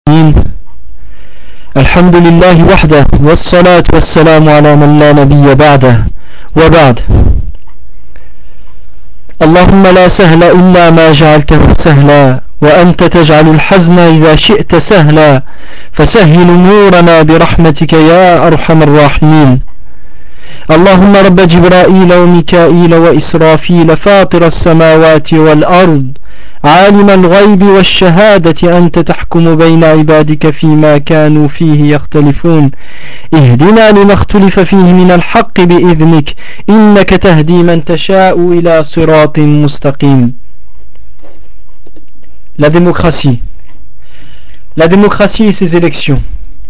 الحمد لله وحده والصلاة والسلام على من لا نبي بعده وبعد اللهم لا سهل إلا ما جعلته سهلا وأنت تجعل الحزن إذا شئت سهلا فسهل أمورنا برحمتك يا أرحم الراحمين اللهم رب جبرائيل وميكائيل وإسرافيل فاطر السماوات والأرض عالم الغيب والشهادة أنت تحكم بين عبادك فيما كانوا فيه يختلفون اهدنا لما اختلف فيه من الحق بإذنك إنك تهدي من تشاء إلى صراط مستقيم. La démocratie. La démocratie et ses élections.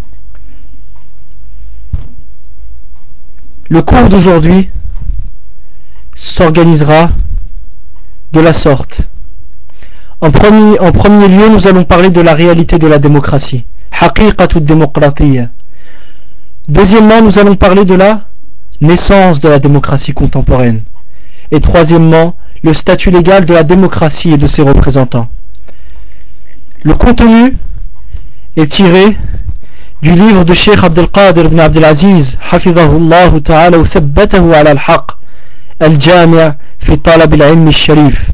Le cours d'aujourd'hui s'organisera de la sorte. En premier lieu, nous allons parler de la réalité de la démocratie. Haqiqatu ad-démocratie. Deuxièmement, nous allons parler de la naissance de la démocratie contemporaine. Et troisièmement, le statut légal de la démocratie et de ses représentants. Le contenu est tiré du livre de Cheikh Abdel Qadir ibn Abdel Aziz, hafidhahullah ta'ala wa thabbatahu ala al-haq, al-jami' fi talab al-ilm al-sharif.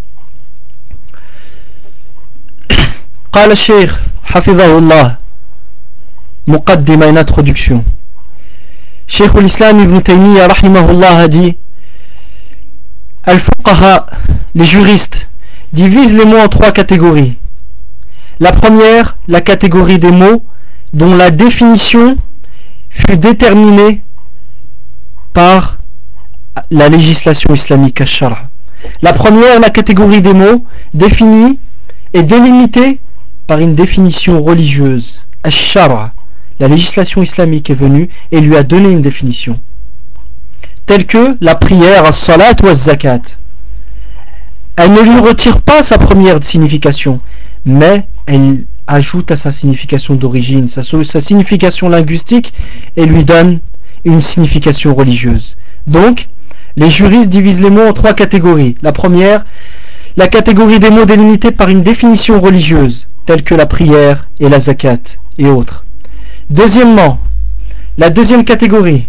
قال الشيخ حفظه الله مقدمة une introduction. Cheikh l'Islam Ibn Taymiyyah rahimahullah a dit: Al-Fuqaha, les juristes, divisent les mots en trois catégories. La première, la catégorie des mots dont la définition fut déterminée par la législation islamique al-Shara. La première, la catégorie des mots définie et délimitée par une définition religieuse. Al-Shara, la législation islamique est venue et lui a donné une définition. Telle que la prière, as-salat ou az-zakat. Elle ne lui retire pas sa première signification, mais elle ajoute à sa signification d'origine, sa signification linguistique, et lui donne une signification religieuse. Donc, les juristes divisent les mots en trois catégories. La première, la catégorie des mots délimités par une définition religieuse, telle que la prière et la zakat et autres. Deuxièmement, la deuxième catégorie,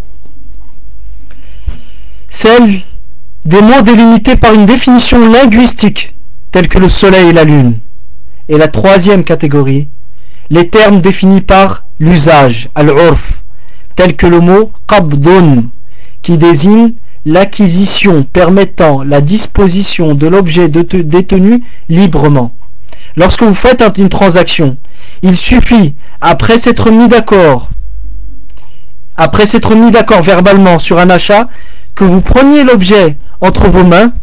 celle des mots délimités par une définition linguistique, telle que le soleil et la lune. Et la troisième catégorie, les termes définis par l'usage, al-urf, tels que le mot qabdun, qui désigne l'acquisition permettant la disposition de l'objet détenu librement. Lorsque vous faites une transaction, il suffit, après s'être mis d'accord verbalement sur un achat, que vous preniez l'objet entre vos mains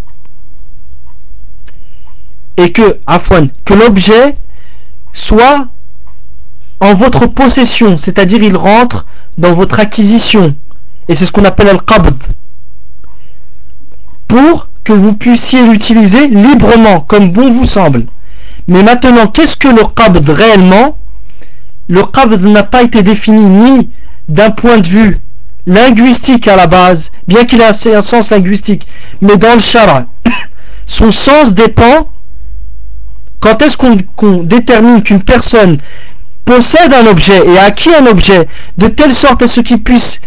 et que l'objet soit en votre possession, c'est-à-dire il rentre dans votre acquisition, et c'est ce qu'on appelle al-qabd, pour que vous puissiez l'utiliser librement, comme bon vous semble. Mais maintenant, qu'est-ce que le qabd réellement? Le qabd n'a pas été défini ni d'un point de vue linguistique à la base, bien qu'il ait un sens linguistique, mais dans le shara, son sens dépend. Quand est-ce qu'on détermine qu'une personne possède un objet et a acquis un objet de telle sorte à ce qu'il puisse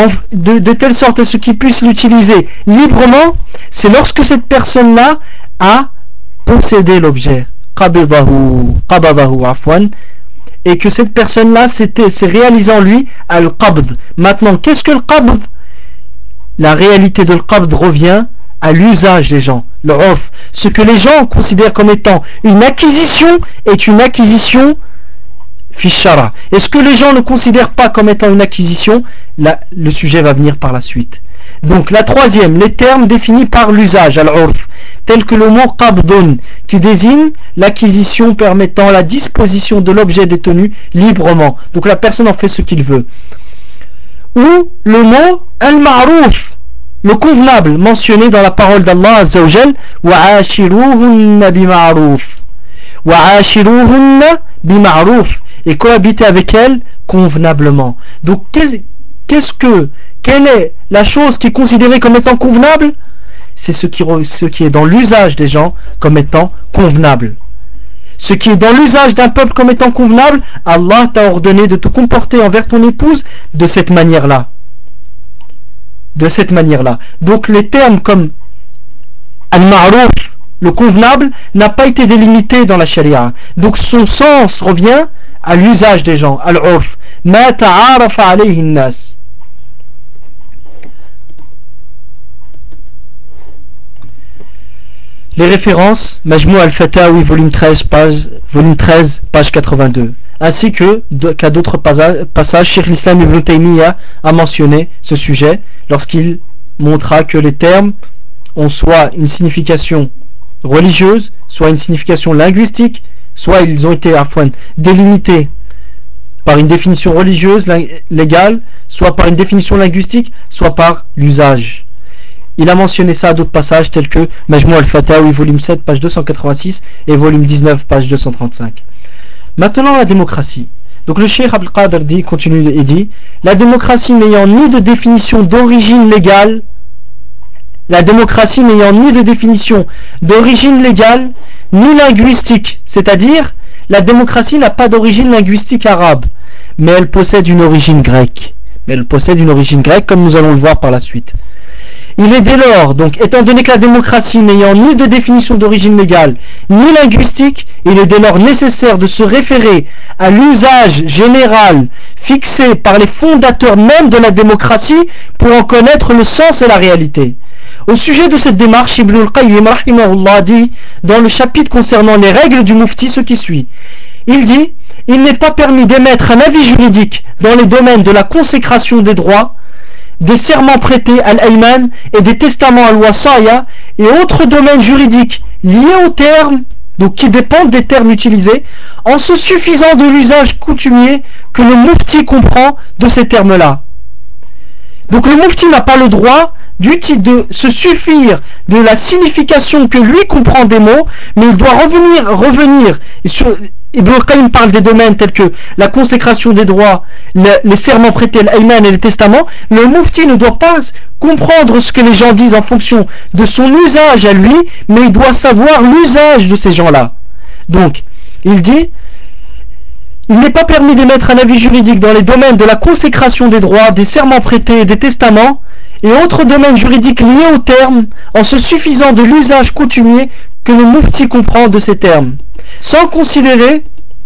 l'utiliser librement? C'est lorsque cette personne-là a possédé l'objet, qabadahu afwan, et que cette personne-là s'est réalisé en lui al-qabd. Maintenant, qu'est-ce que le qabd? La réalité de al-qabd revient à l'usage des gens, le urf. Ce que les gens considèrent comme étant une acquisition est une acquisition fi shara. Et ce que les gens ne considèrent pas comme étant une acquisition, là, le sujet va venir par la suite. Donc la troisième, les termes définis par l'usage, al-urf, tels que le mot qabdun, qui désigne l'acquisition permettant la disposition de l'objet détenu librement. Donc la personne en fait ce qu'il veut. Ou le mot al-ma'ruf, le convenable, mentionné dans la parole d'Allah Azza wa Jal, wa'ashiruhunna bima'ruf, wa'ashiruhunna bima'ruf, et cohabiter avec elles convenablement. Donc quelle est la chose qui est considérée comme étant convenable? C'est ce qui est dans l'usage des gens comme étant convenable. ce qui est dans l'usage d'un peuple comme étant convenable, Allah t'a ordonné de te comporter envers ton épouse de cette manière-là. De cette manière-là. Donc les termes comme al-ma'ruf, le convenable, n'a pas été délimité dans la charia. Donc son sens revient à l'usage des gens, al-urf. Ma ta'arafa alayhi an-nas. Les références, Majmou al-Fatawi, volume 13, page 82. Ainsi qu'à d'autres passages, Cheikh l'Islam Ibn Taymiyyah a mentionné ce sujet lorsqu'il montra que les termes ont soit une signification religieuse, soit une signification linguistique, soit ils ont été délimités par une définition religieuse légale, soit par une définition linguistique, soit par l'usage. Il a mentionné ça à d'autres passages tels que Majmou al-Fatawi, volume 7, page 286 et volume 19, page 235. Maintenant, la démocratie. Donc le Cheikh Abdel Qadir continue et dit la démocratie n'ayant ni de définition d'origine légale, la démocratie n'ayant ni de définition d'origine légale, ni linguistique, c'est-à-dire la démocratie n'a pas d'origine linguistique arabe, mais elle possède une origine grecque. Comme nous allons le voir par la suite. Il est dès lors, donc, étant donné que la démocratie n'ayant ni de définition d'origine légale, ni linguistique, il est dès lors nécessaire de se référer à l'usage général fixé par les fondateurs même de la démocratie pour en connaître le sens et la réalité. Au sujet de cette démarche, Ibn al-Qayyim rahimahullah dit, dans le chapitre concernant les règles du mufti, ce qui suit. Il dit, il n'est pas permis d'émettre un avis juridique dans les domaines de la consécration des droits, des serments prêtés à l'ayman et des testaments à l'wasaya et autres domaines juridiques liés aux termes, donc qui dépendent des termes utilisés, en se suffisant de l'usage coutumier que le mufti comprend de ces termes-là. Donc le mufti n'a pas le droit de se suffire de la signification que lui comprend des mots, mais il doit revenir sur... Ibn al-Qayyim parle des domaines tels que la consécration des droits, les serments prêtés, l'ayman et les testaments. Le mufti ne doit pas comprendre ce que les gens disent en fonction de son usage à lui, mais il doit savoir l'usage de ces gens-là. Donc, il dit, il n'est pas permis d'émettre un avis juridique dans les domaines de la consécration des droits, des serments prêtés et des testaments, et autres domaines juridiques liés aux termes, en se suffisant de l'usage coutumier que le mufti comprend de ces termes, sans considérer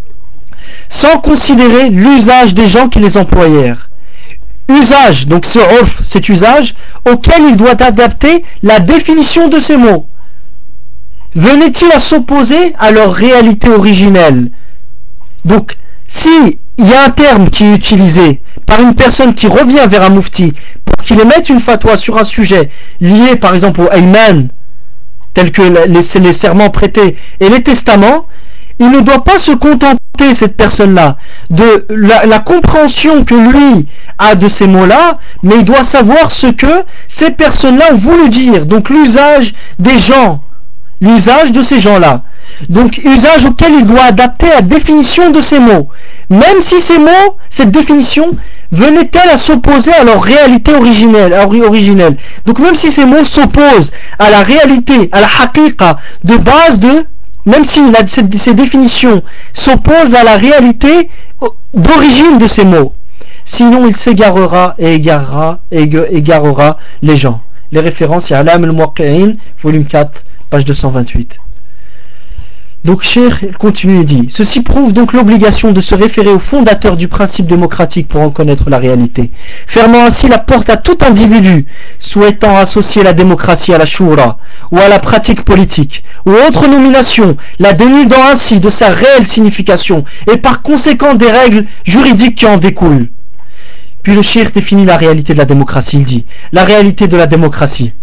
l'usage des gens qui les employèrent. Usage, donc ce urf, cet usage, auquel il doit adapter la définition de ces mots. Venait-il à s'opposer à leur réalité originelle? Donc, si il y a un terme qui est utilisé par une personne qui revient vers un mufti pour qu'il émette une fatwa sur un sujet lié par exemple au ayman, tel que les serments prêtés et les testaments, il ne doit pas se contenter, cette personne-là, de la compréhension que lui a de ces mots-là, mais il doit savoir ce que ces personnes-là ont voulu dire, donc l'usage des gens, l'usage de ces gens-là. Donc usage auquel il doit adapter la définition de ces mots, même si ces mots, cette définition, venait-elle à s'opposer à leur réalité originelle. Donc même si ces mots s'opposent à la réalité, à la haqiqa de base même si ces définitions s'opposent à la réalité d'origine de ces mots, sinon il s'égarera et égarera les gens. Les références, il y a Alam al-Muwaqqi'in, volume 4, page 228. Donc Cheikh continue et dit, ceci prouve donc l'obligation de se référer au fondateur du principe démocratique pour en connaître la réalité, fermant ainsi la porte à tout individu souhaitant associer la démocratie à la shura ou à la pratique politique ou autre nomination, la dénudant ainsi de sa réelle signification et par conséquent des règles juridiques qui en découlent. Puis le Cheikh définit la réalité de la démocratie, il dit, la réalité de la démocratie.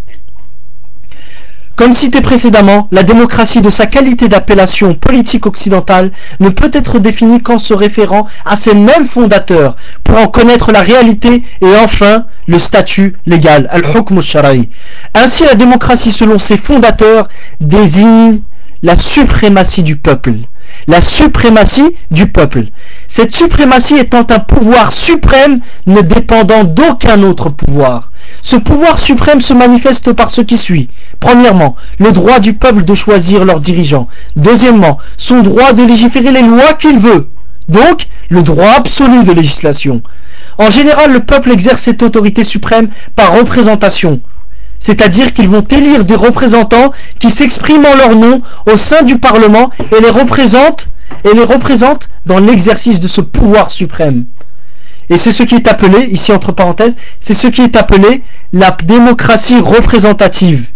Comme cité précédemment, la démocratie de sa qualité d'appellation politique occidentale ne peut être définie qu'en se référant à ses mêmes fondateurs pour en connaître la réalité et enfin le statut légal, al-hukm al-shara'i. Ainsi la démocratie selon ses fondateurs désigne la suprématie du peuple. La suprématie du peuple. Cette suprématie étant un pouvoir suprême ne dépendant d'aucun autre pouvoir. Ce pouvoir suprême se manifeste par ce qui suit. Premièrement, le droit du peuple de choisir leurs dirigeants. Deuxièmement, son droit de légiférer les lois qu'il veut. Donc, le droit absolu de législation. En général, le peuple exerce cette autorité suprême par représentation. C'est-à-dire qu'ils vont élire des représentants qui s'expriment en leur nom au sein du Parlement et les représentent dans l'exercice de ce pouvoir suprême. Et c'est ce qui est appelé, ici entre parenthèses, c'est ce qui est appelé la démocratie représentative.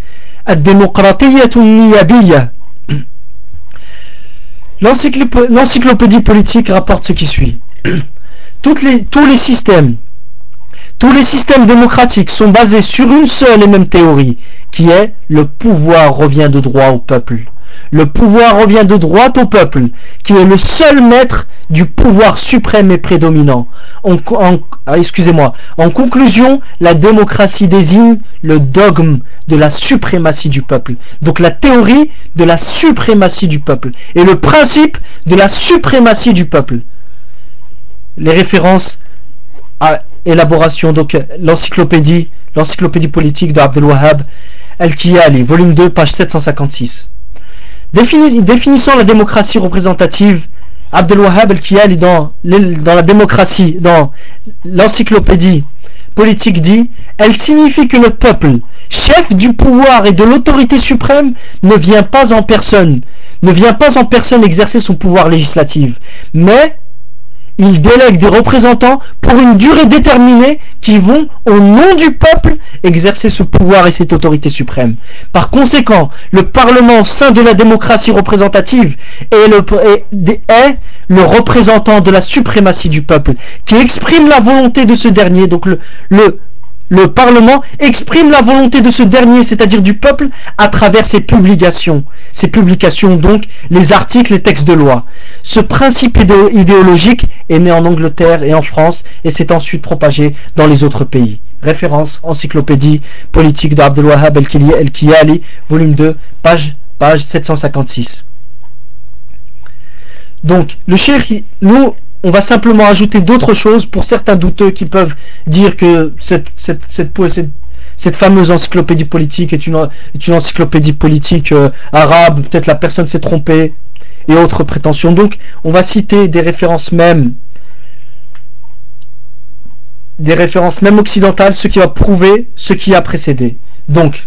L'encyclopédie politique rapporte ce qui suit. Tous les systèmes démocratiques sont basés sur une seule et même théorie, qui est le pouvoir revient de droit au peuple. Le pouvoir revient de droit au peuple, qui est le seul maître du pouvoir suprême et prédominant. En conclusion, la démocratie désigne le dogme de la suprématie du peuple. Donc la théorie de la suprématie du peuple et le principe de la suprématie du peuple. Les références à élaboration, donc l'encyclopédie politique de Abdel Wahhab Al-Kiyali, volume 2, page 756. Définissant la démocratie représentative, Abdel Wahhab Al-Kiyali dans l'encyclopédie politique dit: elle signifie que le peuple, chef du pouvoir et de l'autorité suprême, ne vient pas en personne exercer son pouvoir législatif, mais il délègue des représentants pour une durée déterminée qui vont, au nom du peuple, exercer ce pouvoir et cette autorité suprême. Par conséquent, le Parlement au sein de la démocratie représentative est le représentant de la suprématie du peuple, qui exprime la volonté de ce dernier. Donc le Parlement exprime la volonté de ce dernier, c'est-à-dire du peuple, à travers ses publications. Ces publications, donc, les articles et textes de loi. Ce principe idéologique est né en Angleterre et en France et s'est ensuite propagé dans les autres pays. Référence, encyclopédie politique d'Abdel Wahhab El-Kiyali, volume 2, page 756. Donc, le cheikh, nous, on va simplement ajouter d'autres choses pour certains douteux qui peuvent dire que cette fameuse encyclopédie politique est une encyclopédie politique arabe, peut-être la personne s'est trompée, et autres prétentions. Donc, on va citer des références même occidentales, ce qui va prouver ce qui a précédé. Donc,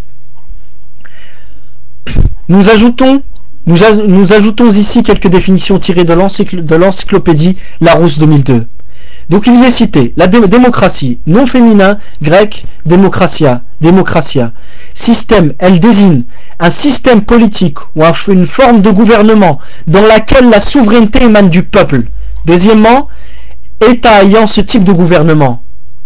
nous ajoutons ici quelques définitions tirées de l'encyclopédie Larousse 2002. Donc il y est cité la démocratie, nom féminin, grec, démocratia. Système, elle désigne un système politique ou une forme de gouvernement dans laquelle la souveraineté émane du peuple. Deuxièmement, État ayant ce type de gouvernement.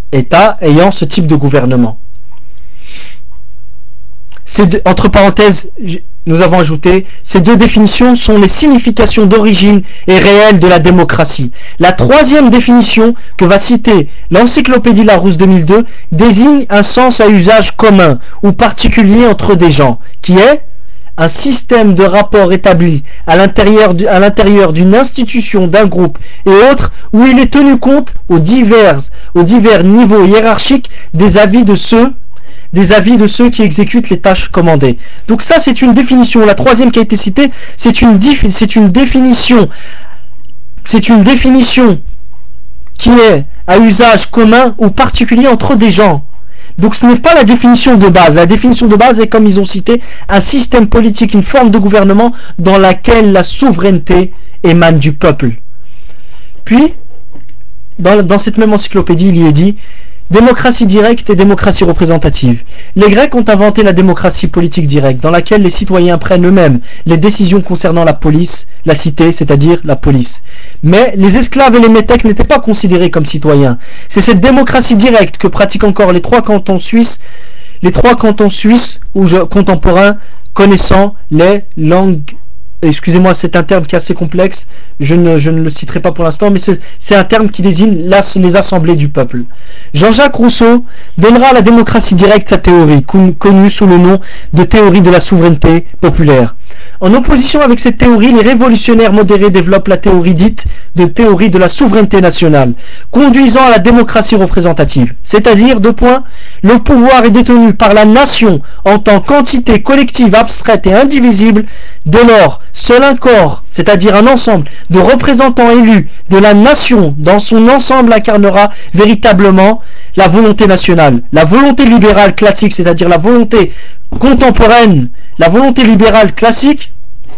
Entre parenthèses, nous avons ajouté, ces deux définitions sont les significations d'origine et réelle de la démocratie. La troisième définition que va citer l'encyclopédie Larousse 2002 désigne un sens à usage commun ou particulier entre des gens, qui est un système de rapports établi à l'intérieur d'une institution, d'un groupe et autres, où il est tenu compte aux divers niveaux hiérarchiques des avis de ceux qui exécutent les tâches commandées. Donc ça, c'est une définition. La troisième qui a été citée, c'est une définition qui est à usage commun ou particulier entre des gens. Donc ce n'est pas la définition de base. La définition de base est, comme ils ont cité, un système politique, une forme de gouvernement dans laquelle la souveraineté émane du peuple. Puis, dans cette même encyclopédie, il y est dit: démocratie directe et démocratie représentative. Les Grecs ont inventé la démocratie politique directe, dans laquelle les citoyens prennent eux-mêmes les décisions concernant la police, la cité, c'est-à-dire la police. Mais les esclaves et les métèques n'étaient pas considérés comme citoyens. C'est cette démocratie directe que pratiquent encore les trois cantons suisses contemporains connaissant les langues excusez-moi, c'est un terme qui est assez complexe, je ne le citerai pas pour l'instant, mais c'est un terme qui désigne les assemblées du peuple. Jean-Jacques Rousseau donnera à la démocratie directe sa théorie, connue sous le nom de théorie de la souveraineté populaire. En opposition avec cette théorie, les révolutionnaires modérés développent la théorie dite de théorie de la souveraineté nationale, conduisant à la démocratie représentative. C'est-à-dire, deux points, le pouvoir est détenu par la nation en tant qu'entité collective abstraite et indivisible. Dès lors, seul un corps, c'est-à-dire un ensemble de représentants élus de la nation dans son ensemble incarnera véritablement la volonté nationale. La volonté libérale classique, c'est-à-dire la volonté contemporaine, la volonté libérale classique,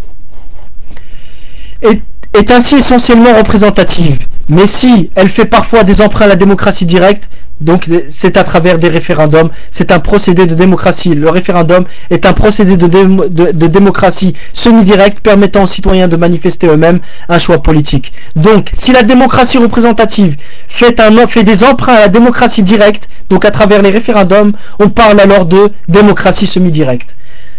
est, est ainsi essentiellement représentative. Mais si elle fait parfois des emprunts à la démocratie directe, donc c'est à travers des référendums, c'est un procédé de démocratie. Le référendum est un procédé de démocratie semi-directe permettant aux citoyens de manifester eux-mêmes un choix politique. Donc si la démocratie représentative fait des emprunts à la démocratie directe, donc à travers les référendums, on parle alors de démocratie semi-directe.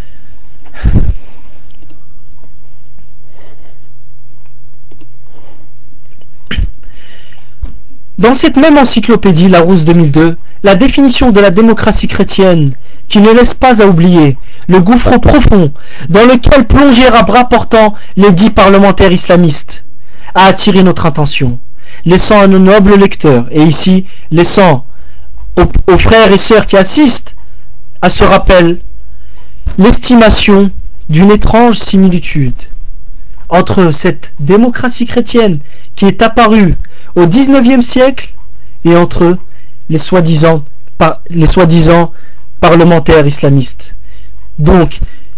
Dans cette même encyclopédie, Larousse 2002, la définition de la démocratie chrétienne, qui ne laisse pas à oublier le gouffre profond dans lequel plongeaient à bras portants les 10 parlementaires islamistes, a attiré notre attention, laissant à nos nobles lecteurs, et ici laissant aux frères et sœurs qui assistent à ce rappel, l'estimation d'une étrange similitude entre cette démocratie chrétienne qui est apparue au XIXe siècle et entre les soi-disant parlementaires islamistes. Donc,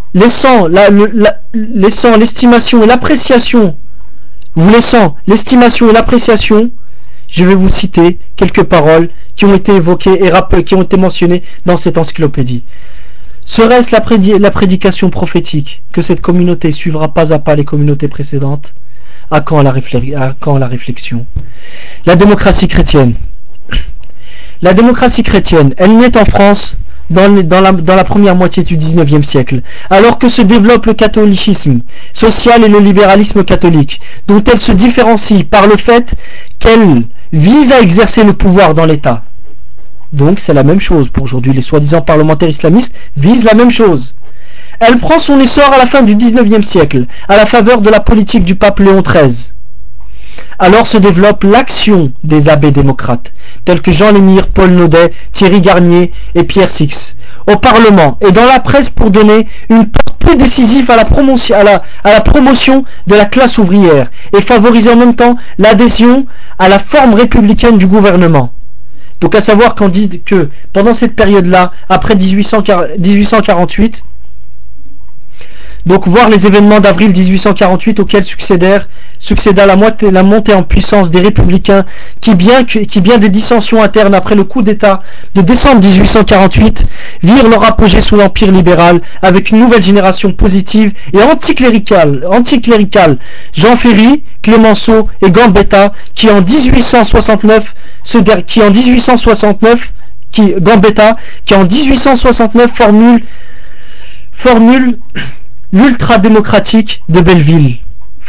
laissant l'estimation et l'appréciation, vous laissant l'estimation et l'appréciation, je vais vous citer quelques paroles qui ont été évoquées et qui ont été mentionnées dans cette encyclopédie. Serait-ce la prédication prophétique que cette communauté suivra pas à pas les communautés précédentes? À quand la réflexion? La démocratie chrétienne. La démocratie chrétienne, elle naît en France dans la première moitié du XIXe siècle, alors que se développe le catholicisme social et le libéralisme catholique, dont elle se différencie par le fait qu'elle vise à exercer le pouvoir dans l'État. Donc c'est la même chose pour aujourd'hui, les soi-disant parlementaires islamistes visent la même chose. Elle prend son essor à la fin du XIXe siècle, à la faveur de la politique du pape Léon XIII. Alors se développe l'action des abbés démocrates, tels que Jean Lémire, Paul Naudet, Thierry Garnier et Pierre Six, au Parlement et dans la presse pour donner une porte plus décisive à la promotion de la classe ouvrière et favoriser en même temps l'adhésion à la forme républicaine du gouvernement. Donc à savoir qu'on dit que pendant cette période-là, après 1848, donc voir les événements d'avril 1848 auxquels succéda la montée en puissance des républicains qui bien des dissensions internes après le coup d'état de décembre 1848 virent leur apogée sous l'empire libéral avec une nouvelle génération positive et anticléricale Jean Ferry, Clemenceau et Gambetta qui en 1869 formule l'ultra-démocratique de Belleville.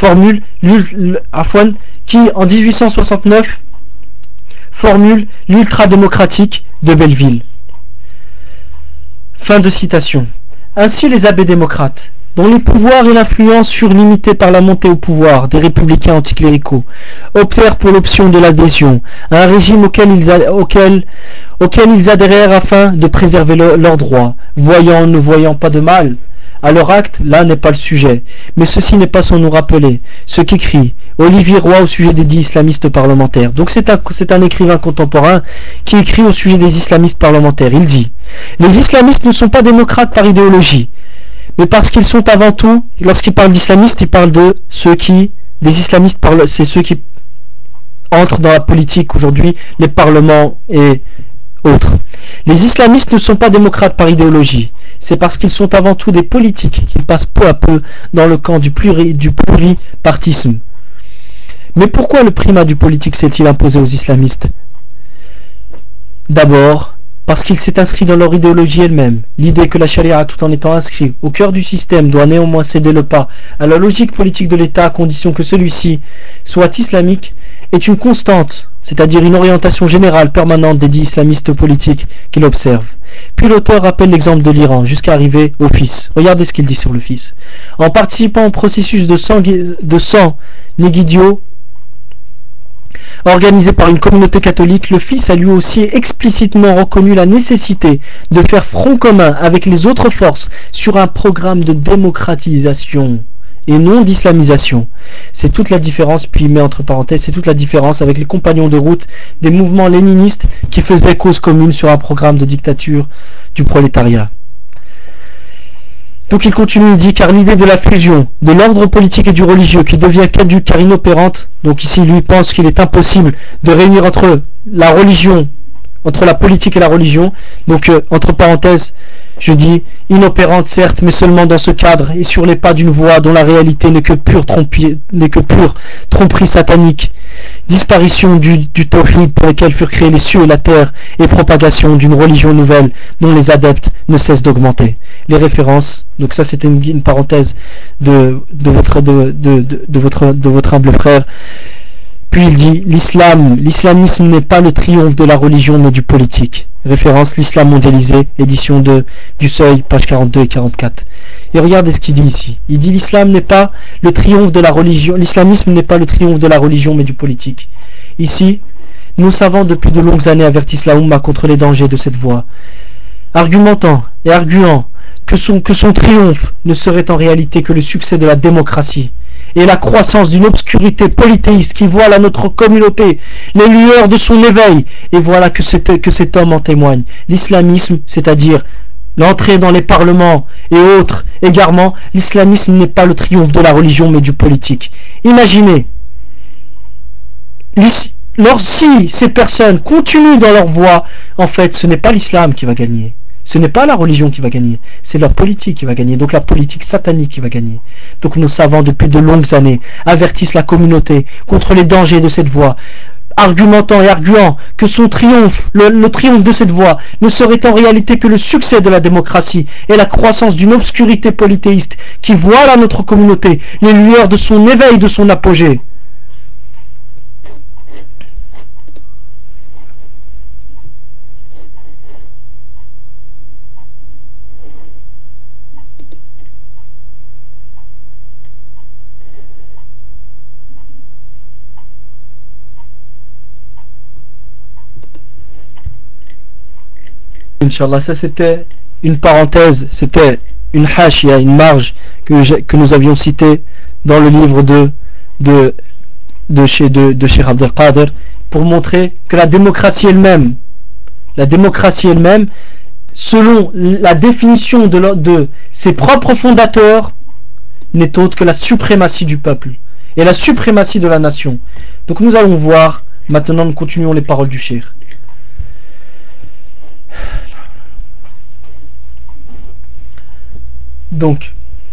Qui en 1869 formule l'ultra-démocratique de Belleville. Fin de citation. Ainsi les abbés démocrates, dont les pouvoirs et l'influence furent limités par la montée au pouvoir des républicains anticléricaux, optèrent pour l'option de l'adhésion à un régime auquel ils adhérèrent afin de préserver leurs droits, ne voyant pas de mal à leur acte, là n'est pas le sujet. Mais ceci n'est pas sans nous rappeler ce qu'écrit Olivier Roy au sujet des dits islamistes parlementaires. Donc c'est un écrivain contemporain qui écrit au sujet des islamistes parlementaires. Il dit « Les islamistes ne sont pas démocrates par idéologie, mais parce qu'ils sont avant tout, lorsqu'il parle d'islamistes, il parle de des islamistes, c'est ceux qui entrent dans la politique aujourd'hui, les parlements et autres. Les islamistes ne sont pas démocrates par idéologie, c'est parce qu'ils sont avant tout des politiques qui passent peu à peu dans le camp du pluripartisme. Mais pourquoi le primat du politique s'est-il imposé aux islamistes? D'abord, parce qu'il s'est inscrit dans leur idéologie elle-même. L'idée que la charia, tout en étant inscrit au cœur du système, doit néanmoins céder le pas à la logique politique de l'État à condition que celui-ci soit islamique, est une constante, c'est-à-dire une orientation générale permanente des dits islamistes politiques qu'il observe. Puis l'auteur rappelle l'exemple de l'Iran, jusqu'à arriver au fils. Regardez ce qu'il dit sur le fils. En participant au processus de sang Negidio, organisé par une communauté catholique, le Fils a lui aussi explicitement reconnu la nécessité de faire front commun avec les autres forces sur un programme de démocratisation et non d'islamisation. C'est toute la différence, puis il met entre parenthèses, c'est toute la différence avec les compagnons de route des mouvements léninistes qui faisaient cause commune sur un programme de dictature du prolétariat. Donc il continue, il dit, car l'idée de la fusion de l'ordre politique et du religieux qui devient caduque car inopérante, donc ici lui pense qu'il est impossible de réunir entre la religion, entre la politique et la religion, donc entre parenthèses, je dis inopérante certes, mais seulement dans ce cadre et sur les pas d'une voie dont la réalité n'est que pure tromperie satanique, disparition du tawhid pour lequel furent créés les cieux et la terre et propagation d'une religion nouvelle dont les adeptes ne cessent d'augmenter. Les références, donc ça c'était une parenthèse de votre humble frère. Puis il dit l'islamisme n'est pas le triomphe de la religion mais du politique. Référence l'islam mondialisé, édition du Seuil, pages 42 et 44. Et regardez ce qu'il dit ici. Il dit l'islam n'est pas le triomphe de la religion, l'islamisme n'est pas le triomphe de la religion mais du politique. Ici, nos savants depuis de longues années avertissent la Oumma contre les dangers de cette voie, argumentant et arguant que son triomphe ne serait en réalité que le succès de la démocratie et la croissance d'une obscurité polythéiste qui voile à notre communauté les lueurs de son éveil, et voilà que cet homme en témoigne. L'islamisme, c'est-à-dire l'entrée dans les parlements et autres égarements, l'islamisme n'est pas le triomphe de la religion mais du politique. Imaginez, si ces personnes continuent dans leur voie, en fait ce n'est pas l'islam qui va gagner. Ce n'est pas la religion qui va gagner, c'est la politique qui va gagner, donc la politique satanique qui va gagner. Donc nos savants depuis de longues années avertissent la communauté contre les dangers de cette voie, argumentant et arguant que son triomphe, le triomphe de cette voie, ne serait en réalité que le succès de la démocratie et la croissance d'une obscurité polythéiste qui voile à notre communauté les lueurs de son éveil, de son apogée. Inch'Allah, ça c'était une parenthèse, c'était une hashia, une marge que nous avions citée dans le livre de Cheikh Abdel Qadir pour montrer que la démocratie elle-même, selon la définition de ses propres fondateurs, n'est autre que la suprématie du peuple et la suprématie de la nation. Donc nous allons voir, maintenant nous continuons les paroles du Cheikh. Donc,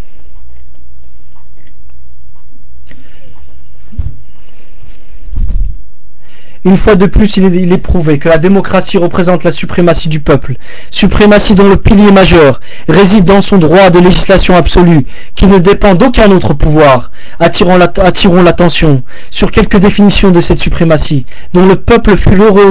une fois de plus, il est prouvé que la démocratie représente la suprématie du peuple, suprématie dont le pilier majeur réside dans son droit de législation absolue, qui ne dépend d'aucun autre pouvoir. Attirons l'attention sur quelques définitions de cette suprématie, dont le peuple fut l'heureux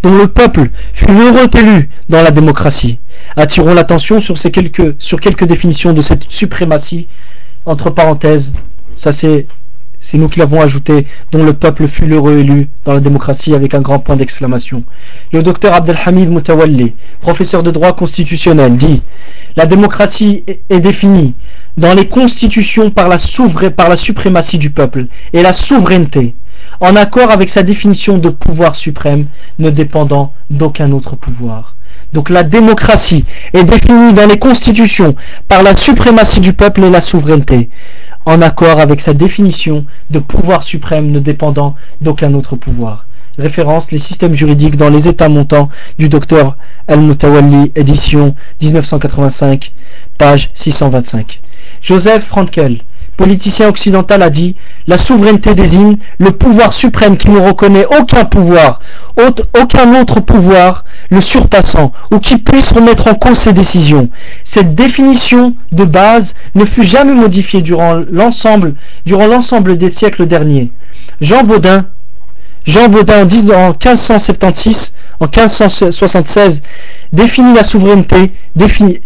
élu dans la démocratie. Attirons l'attention sur quelques définitions de cette suprématie, entre parenthèses, ça c'est nous qui l'avons ajouté, dont le peuple fut l'heureux élu dans la démocratie avec un grand point d'exclamation. Le docteur Abdelhamid Moutawalli, professeur de droit constitutionnel, dit « La démocratie est définie dans les constitutions par la suprématie du peuple et la souveraineté, en accord avec sa définition de pouvoir suprême ne dépendant d'aucun autre pouvoir. » Donc la démocratie est définie dans les constitutions par la suprématie du peuple et la souveraineté, en accord avec sa définition de pouvoir suprême ne dépendant d'aucun autre pouvoir. Référence les systèmes juridiques dans les États montants du docteur Al-Moutawalli, édition 1985, page 625. Joseph Frankel, politicien occidental, a dit: la souveraineté désigne le pouvoir suprême qui ne reconnaît aucun pouvoir, aucun autre pouvoir le surpassant ou qui puisse remettre en cause ses décisions. Cette définition de base ne fut jamais modifiée durant l'ensemble des siècles derniers. Jean Bodin en 1576, en 1576 définit la souveraineté, définit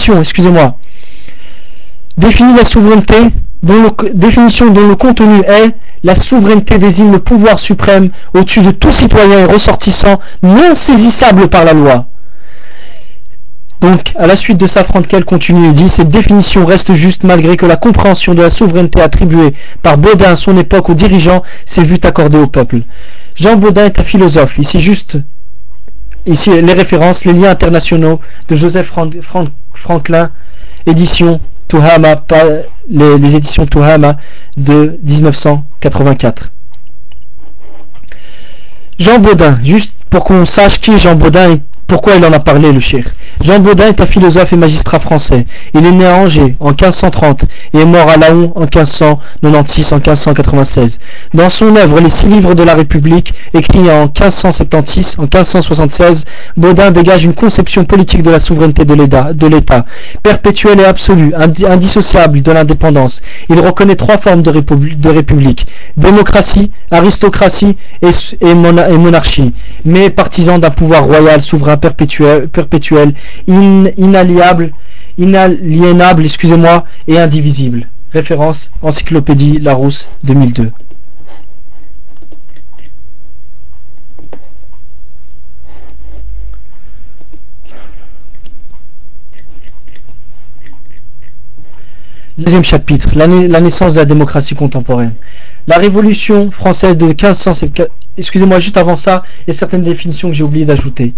la souveraineté définition dont le contenu est: la souveraineté désigne le pouvoir suprême au-dessus de tout citoyen et ressortissant non saisissable par la loi. Donc, à la suite de ça, Frankel continue et dit: cette définition reste juste malgré que la compréhension de la souveraineté attribuée par Bodin à son époque aux dirigeants s'est vue accordée au peuple. Jean Bodin est un philosophe. Ici les références, les liens internationaux de Joseph Franklin, édition Tuhama, les éditions Tuhama de 1984. Jean Bodin, juste pour qu'on sache qui est Jean Bodin et pourquoi il en a parlé, le cheikh. Jean Bodin est un philosophe et magistrat français. Il est né à Angers en 1530 et est mort à Laon en 1596. Dans son œuvre Les 6 livres de la République, écrit en 1576, Bodin dégage une conception politique de la souveraineté de l'État, perpétuelle et absolue, indissociable de l'indépendance. Il reconnaît 3 formes de république: démocratie, aristocratie et monarchie, mais partisan d'un pouvoir royal, souverain, perpétuel, inaliénable, et indivisible. Référence Encyclopédie Larousse 2002. Deuxième chapitre, la naissance de la démocratie contemporaine. La Révolution française de 1554. Excusez-moi, juste avant ça, il y a certaines définitions que j'ai oublié d'ajouter.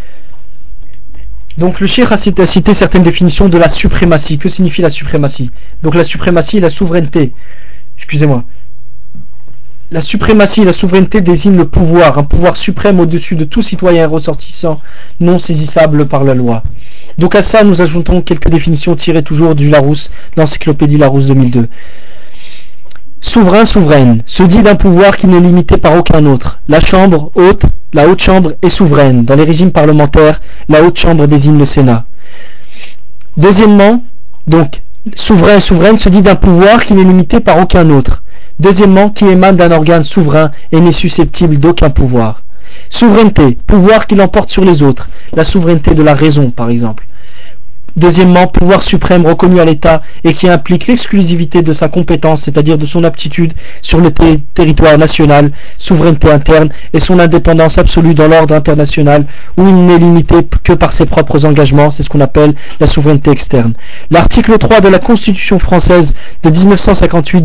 Donc le cheikh a cité certaines définitions de la suprématie. Que signifie la suprématie? Donc la suprématie et la souveraineté. Excusez-moi. La suprématie et la souveraineté désignent le pouvoir, un pouvoir suprême au-dessus de tout citoyen et ressortissant, non saisissable par la loi. Donc à ça, nous ajoutons quelques définitions tirées toujours du Larousse, l'encyclopédie Larousse 2002. Souverain, souveraine, se dit d'un pouvoir qui n'est limité par aucun autre. La chambre haute, la haute chambre est souveraine. Dans les régimes parlementaires, la haute chambre désigne le Sénat. Deuxièmement, donc, souverain et souveraine se dit d'un pouvoir qui n'est limité par aucun autre. Deuxièmement, qui émane d'un organe souverain et n'est susceptible d'aucun pouvoir. Souveraineté, pouvoir qui l'emporte sur les autres. La souveraineté de la raison, par exemple. Deuxièmement, pouvoir suprême reconnu à l'État et qui implique l'exclusivité de sa compétence, c'est-à-dire de son aptitude sur le territoire national, souveraineté interne et son indépendance absolue dans l'ordre international où il n'est limité que par ses propres engagements, c'est ce qu'on appelle la souveraineté externe. L'article 3 de la Constitution française de 1958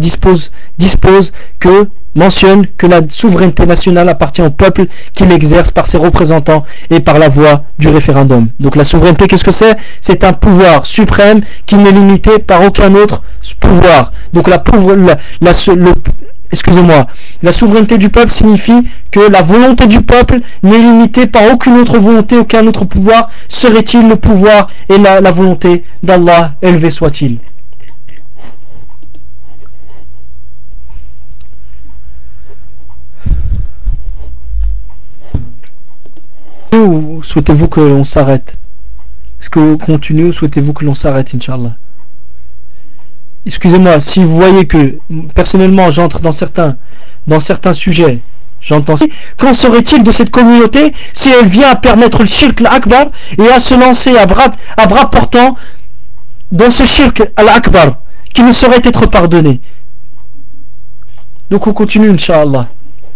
mentionne que la souveraineté nationale appartient au peuple qui l'exerce par ses représentants et par la voie du référendum. Donc la souveraineté, qu'est-ce que c'est? C'est un pouvoir suprême qui n'est limité par aucun autre pouvoir. Donc la souveraineté du peuple signifie que la volonté du peuple n'est limitée par aucune autre volonté, aucun autre pouvoir, serait-il le pouvoir et la volonté d'Allah, élevé soit-il. Ou souhaitez-vous que l'on s'arrête? Est-ce que vous continuez ou souhaitez-vous que l'on s'arrête, Inch'Allah? Excusez-moi, si vous voyez que personnellement j'entre dans certains sujets, j'entends. Qu'en serait-il de cette communauté si elle vient à permettre le shirk al-akbar et à se lancer à bras portants dans ce shirk al-akbar qui ne saurait être pardonné? Donc on continue, Inch'Allah.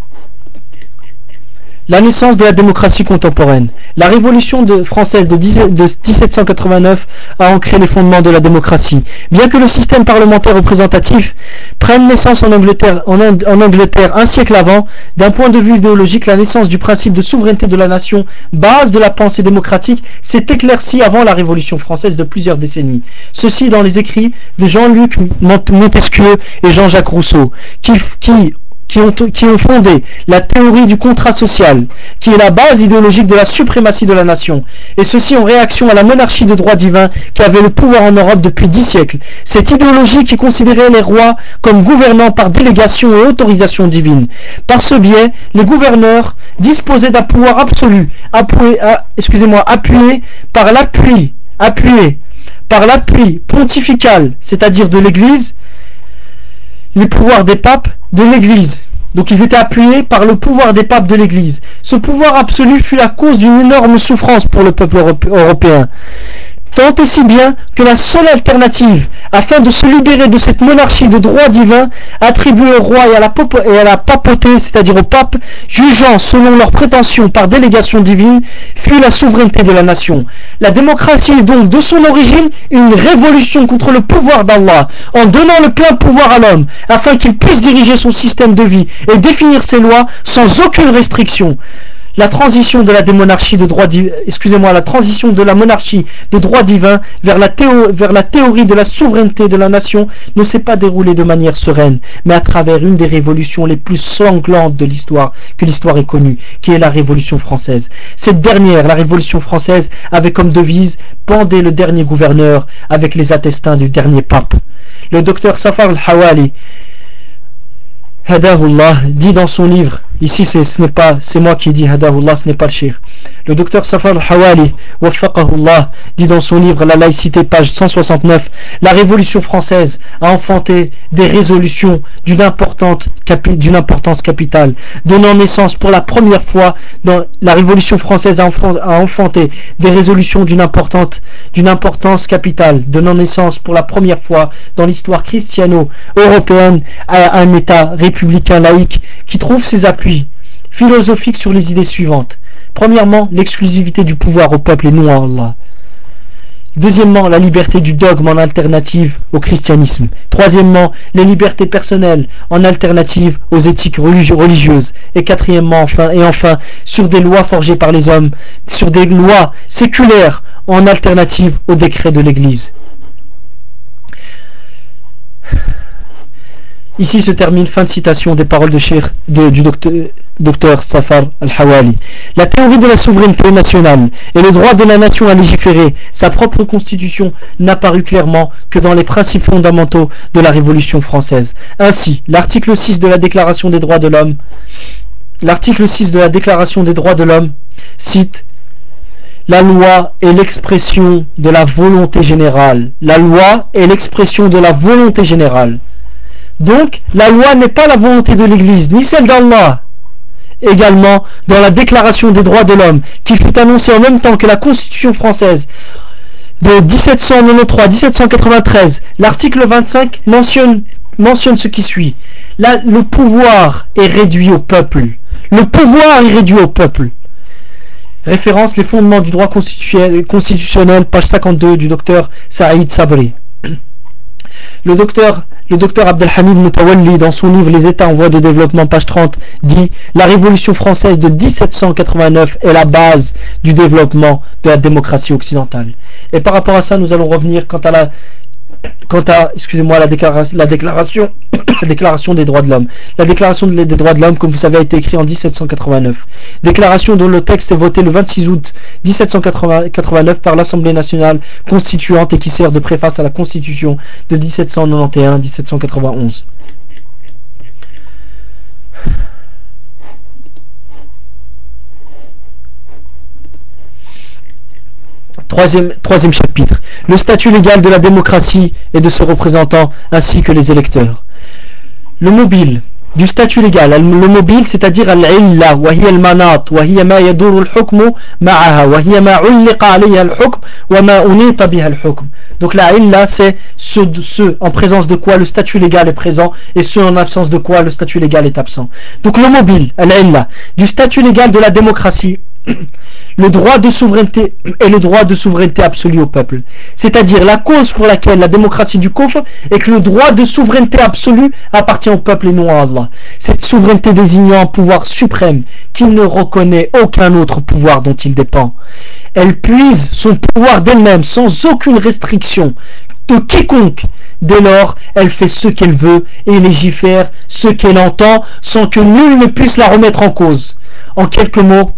La naissance de la démocratie contemporaine. La révolution française de 1789 a ancré les fondements de la démocratie. Bien que le système parlementaire représentatif prenne naissance en Angleterre un siècle avant, d'un point de vue idéologique, la naissance du principe de souveraineté de la nation, base de la pensée démocratique, s'est éclaircie avant la révolution française de plusieurs décennies. Ceci dans les écrits de Jean-Luc Montesquieu et Jean-Jacques Rousseau, qui qui ont fondé la théorie du contrat social, qui est la base idéologique de la suprématie de la nation, et ceci en réaction à la monarchie de droit divin qui avait le pouvoir en Europe depuis 10 siècles. Cette idéologie qui considérait les rois comme gouvernants par délégation et autorisation divine. Par ce biais, les gouverneurs disposaient d'un pouvoir absolu, appuyé par l'appui pontifical, c'est-à-dire de l'Église, les pouvoirs des papes de l'Église. Donc ils étaient appuyés par le pouvoir des papes de l'Église. Ce pouvoir absolu fut la cause d'une énorme souffrance pour le peuple européen. Tant et si bien que la seule alternative, afin de se libérer de cette monarchie de droit divin, attribuée au roi et à la papauté, c'est-à-dire au pape, jugeant selon leurs prétentions par délégation divine, fut la souveraineté de la nation. La démocratie est donc de son origine une révolution contre le pouvoir d'Allah, en donnant le plein pouvoir à l'homme, afin qu'il puisse diriger son système de vie et définir ses lois sans aucune restriction. La transition de la monarchie de droit divin vers la théorie de la souveraineté de la nation ne s'est pas déroulée de manière sereine, mais à travers une des révolutions les plus sanglantes de l'histoire que l'histoire ait connue, qui est la Révolution française. Cette dernière, la Révolution française, avait comme devise « Pendez le dernier gouverneur avec les attestins du dernier pape ». Le docteur Safar al-Hawali, Hadahullah, dit dans son livre, ici c'est moi qui dis Hadahullah, ce n'est pas le shir. Le docteur Safar al-Hawali, Waffaqahullah, dit dans son livre La laïcité, page 169, la Révolution française a enfanté des résolutions d'une importance capitale, donnant naissance pour la première fois dans la Révolution française a enfanté des résolutions d'une importance capitale, donnant naissance pour la première fois dans l'histoire christiano-européenne à un État républicain laïque qui trouve ses appuis philosophiques sur les idées suivantes. Premièrement, l'exclusivité du pouvoir au peuple et non à Allah. Deuxièmement, la liberté du dogme en alternative au christianisme. Troisièmement, les libertés personnelles en alternative aux éthiques religieuses. Et quatrièmement, enfin, sur des lois forgées par les hommes, sur des lois séculaires en alternative aux décrets de l'Église. Ici se termine fin de citation des paroles du docteur Safar al-Hawali. La théorie de la souveraineté nationale et le droit de la nation à légiférer sa propre constitution n'apparut clairement que dans les principes fondamentaux de la Révolution française. Ainsi, l'article 6 de la Déclaration des droits de l'homme cite la loi est l'expression de la volonté générale. La loi est l'expression de la volonté générale. Donc, la loi n'est pas la volonté de l'Église, ni celle d'Allah. Également, dans la Déclaration des droits de l'homme, qui fut annoncée en même temps que la Constitution française de 1793, l'article 25 mentionne ce qui suit. Là, le pouvoir est réduit au peuple. Le pouvoir est réduit au peuple. Référence les fondements du droit constitutionnel, page 52 du docteur Saïd Sabri. Le docteur Abdelhamid Moutawalli, dans son livre Les États en voie de développement, page 30, dit « La Révolution française de 1789 est la base du développement de la démocratie occidentale. » Et par rapport à ça, nous allons revenir quant à la déclaration des droits de l'homme. La déclaration des droits de l'homme, comme vous savez, a été écrite en 1789. Déclaration dont le texte est voté le 26 août 1789 par l'Assemblée nationale constituante et qui sert de préface à la Constitution de 1791-1791. Troisième chapitre. Le statut légal de la démocratie et de ses représentants ainsi que les électeurs. Le mobile du statut légal. Le mobile, c'est-à-dire al-illa, wa hiya al-manat, wa hiya ma yaduru al-hukmu ma'aha, wa hiya ma ulliqa alayha al-hukm, wa ma unita biha al-hukm. Donc la illa, c'est ce en présence de quoi le statut légal est présent et ce en absence de quoi le statut légal est absent. Donc le mobile, al-illa, du statut légal de la démocratie, le droit de souveraineté est le droit de souveraineté absolue au peuple. C'est-à-dire la cause pour laquelle la démocratie du kufr est que le droit de souveraineté absolue appartient au peuple et non à Allah. Cette souveraineté désignant un pouvoir suprême qui ne reconnaît aucun autre pouvoir dont il dépend. Elle puise son pouvoir d'elle-même sans aucune restriction de quiconque. Dès lors, elle fait ce qu'elle veut et légifère ce qu'elle entend sans que nul ne puisse la remettre en cause. En quelques mots,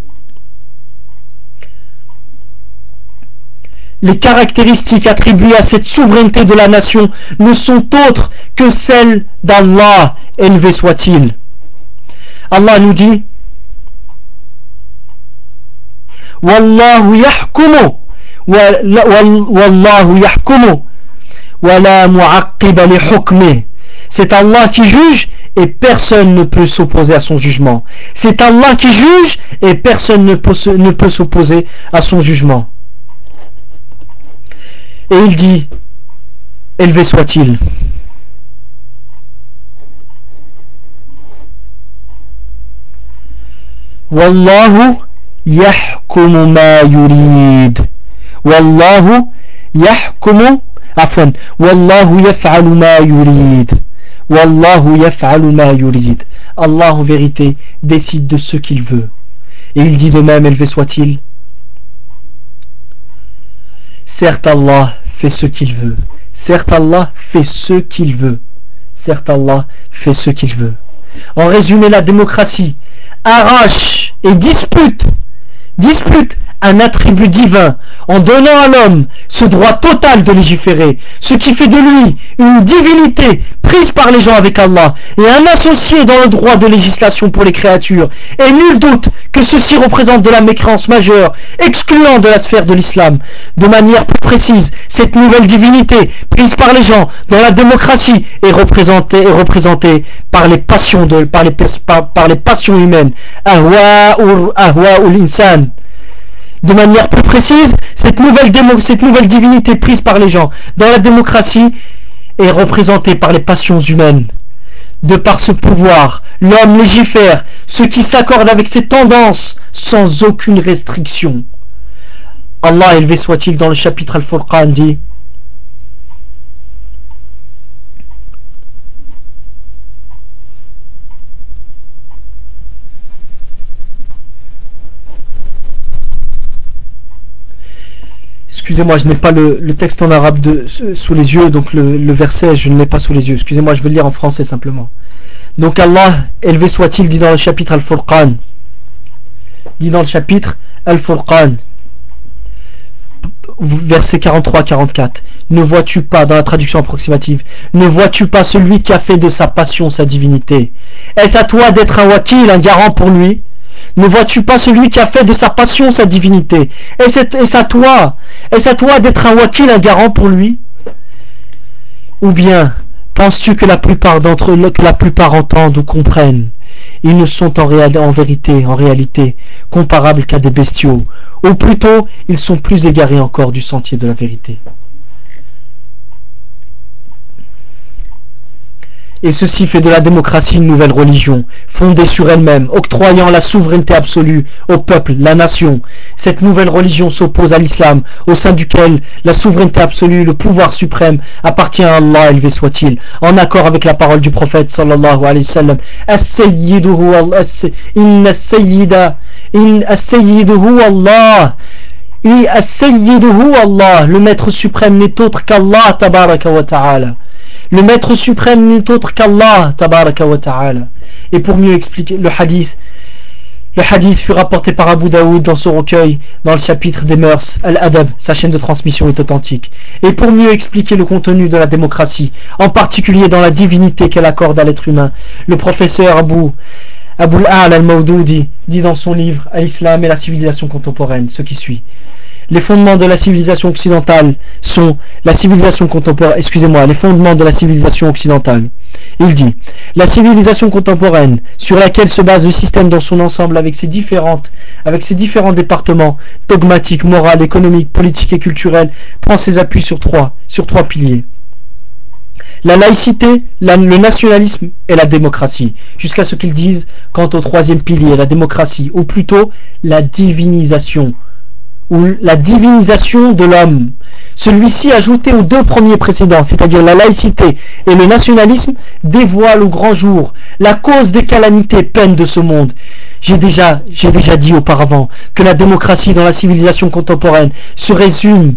les caractéristiques attribuées à cette souveraineté de la nation ne sont autres que celles d'Allah, élevé soit-il. Allah nous dit Wallahu yahkumu Wallahu yahkumu wala mu'aqqiba li hukmih. C'est Allah qui juge et personne ne peut s'opposer à son jugement. C'est Allah qui juge et personne ne peut s'opposer à son jugement. Et il dit, élevé soit-il. Wallahu yahkumu ma yurid. Wallahu yahkumu afwan. Wallahu yaf'alu ma yurid. Wallahu yaf'alu ma yurid. Allah en vérité décide de ce qu'il veut. Et il dit de même, élevé soit-il. Certes Allah fait ce qu'il veut. Certes Allah fait ce qu'il veut. Certes Allah fait ce qu'il veut. En résumé, la démocratie arrache et dispute un attribut divin en donnant à l'homme ce droit total de légiférer, ce qui fait de lui une divinité prise par les gens avec Allah et un associé dans le droit de législation pour les créatures. Et nul doute que ceci représente de la mécréance majeure, excluant de la sphère de l'islam. De manière plus précise, cette nouvelle divinité prise par les gens dans la démocratie est représentée par les passions par les passions humaines. Ahwa'ul insan. De manière plus précise, cette nouvelle divinité prise par les gens dans la démocratie est représentée par les passions humaines. De par ce pouvoir, l'homme légifère ce qui s'accorde avec ses tendances sans aucune restriction. Allah élevé soit-il dans le chapitre Al-Furqan dit Excusez-moi, je n'ai pas le texte en arabe sous les yeux, donc le verset, je ne l'ai pas sous les yeux. Excusez-moi, je vais le lire en français simplement. Donc Allah, élevé soit-il, dit dans le chapitre Al-Furqan, verset 43-44, ne vois-tu pas, dans la traduction approximative, ne vois-tu pas celui qui a fait de sa passion sa divinité? Est-ce à toi d'être un wakil, un garant pour lui? Ne vois-tu pas celui qui a fait de sa passion sa divinité? Est-ce à toi d'être un wakil, un garant pour lui? Ou bien, penses-tu que la plupart entendent ou comprennent? Ils ne sont en réalité, comparables qu'à des bestiaux. Ou plutôt, ils sont plus égarés encore du sentier de la vérité. Et ceci fait de la démocratie une nouvelle religion, fondée sur elle-même, octroyant la souveraineté absolue au peuple, la nation. Cette nouvelle religion s'oppose à l'islam, au sein duquel la souveraineté absolue, le pouvoir suprême, appartient à Allah, élevé soit-il, en accord avec la parole du prophète sallallahu alayhi wa sallam. Inna as-sayyiduhu Allah. As-sayyiduhu Allah, le maître suprême n'est autre qu'Allah tabaraka wa ta'ala. Le maître suprême n'est autre qu'Allah tabaraka wa ta'ala. Et pour mieux expliquer le hadith fut rapporté par Abu Daoud dans son recueil, dans le chapitre des mœurs, Al-Adab, sa chaîne de transmission est authentique. Et pour mieux expliquer le contenu de la démocratie, en particulier dans la divinité qu'elle accorde à l'être humain, le professeur Abu al-A'la al-Mawdoudi dit dans son livre Al-Islam et la civilisation contemporaine ce qui suit. Les fondements de la civilisation occidentale sont les fondements de la civilisation occidentale. Il dit, la civilisation contemporaine, sur laquelle se base le système dans son ensemble avec ses différents départements dogmatiques, moraux, économiques, politiques et culturels, prend ses appuis sur trois piliers. La laïcité, le nationalisme et la démocratie, jusqu'à ce qu'ils disent, quant au troisième pilier, la démocratie, ou plutôt la divinisation, ou la divinisation de l'homme. Celui-ci, ajouté aux deux premiers précédents, c'est-à-dire la laïcité et le nationalisme, dévoile au grand jour la cause des calamités peines de ce monde. J'ai déjà dit auparavant que la démocratie dans la civilisation contemporaine se résume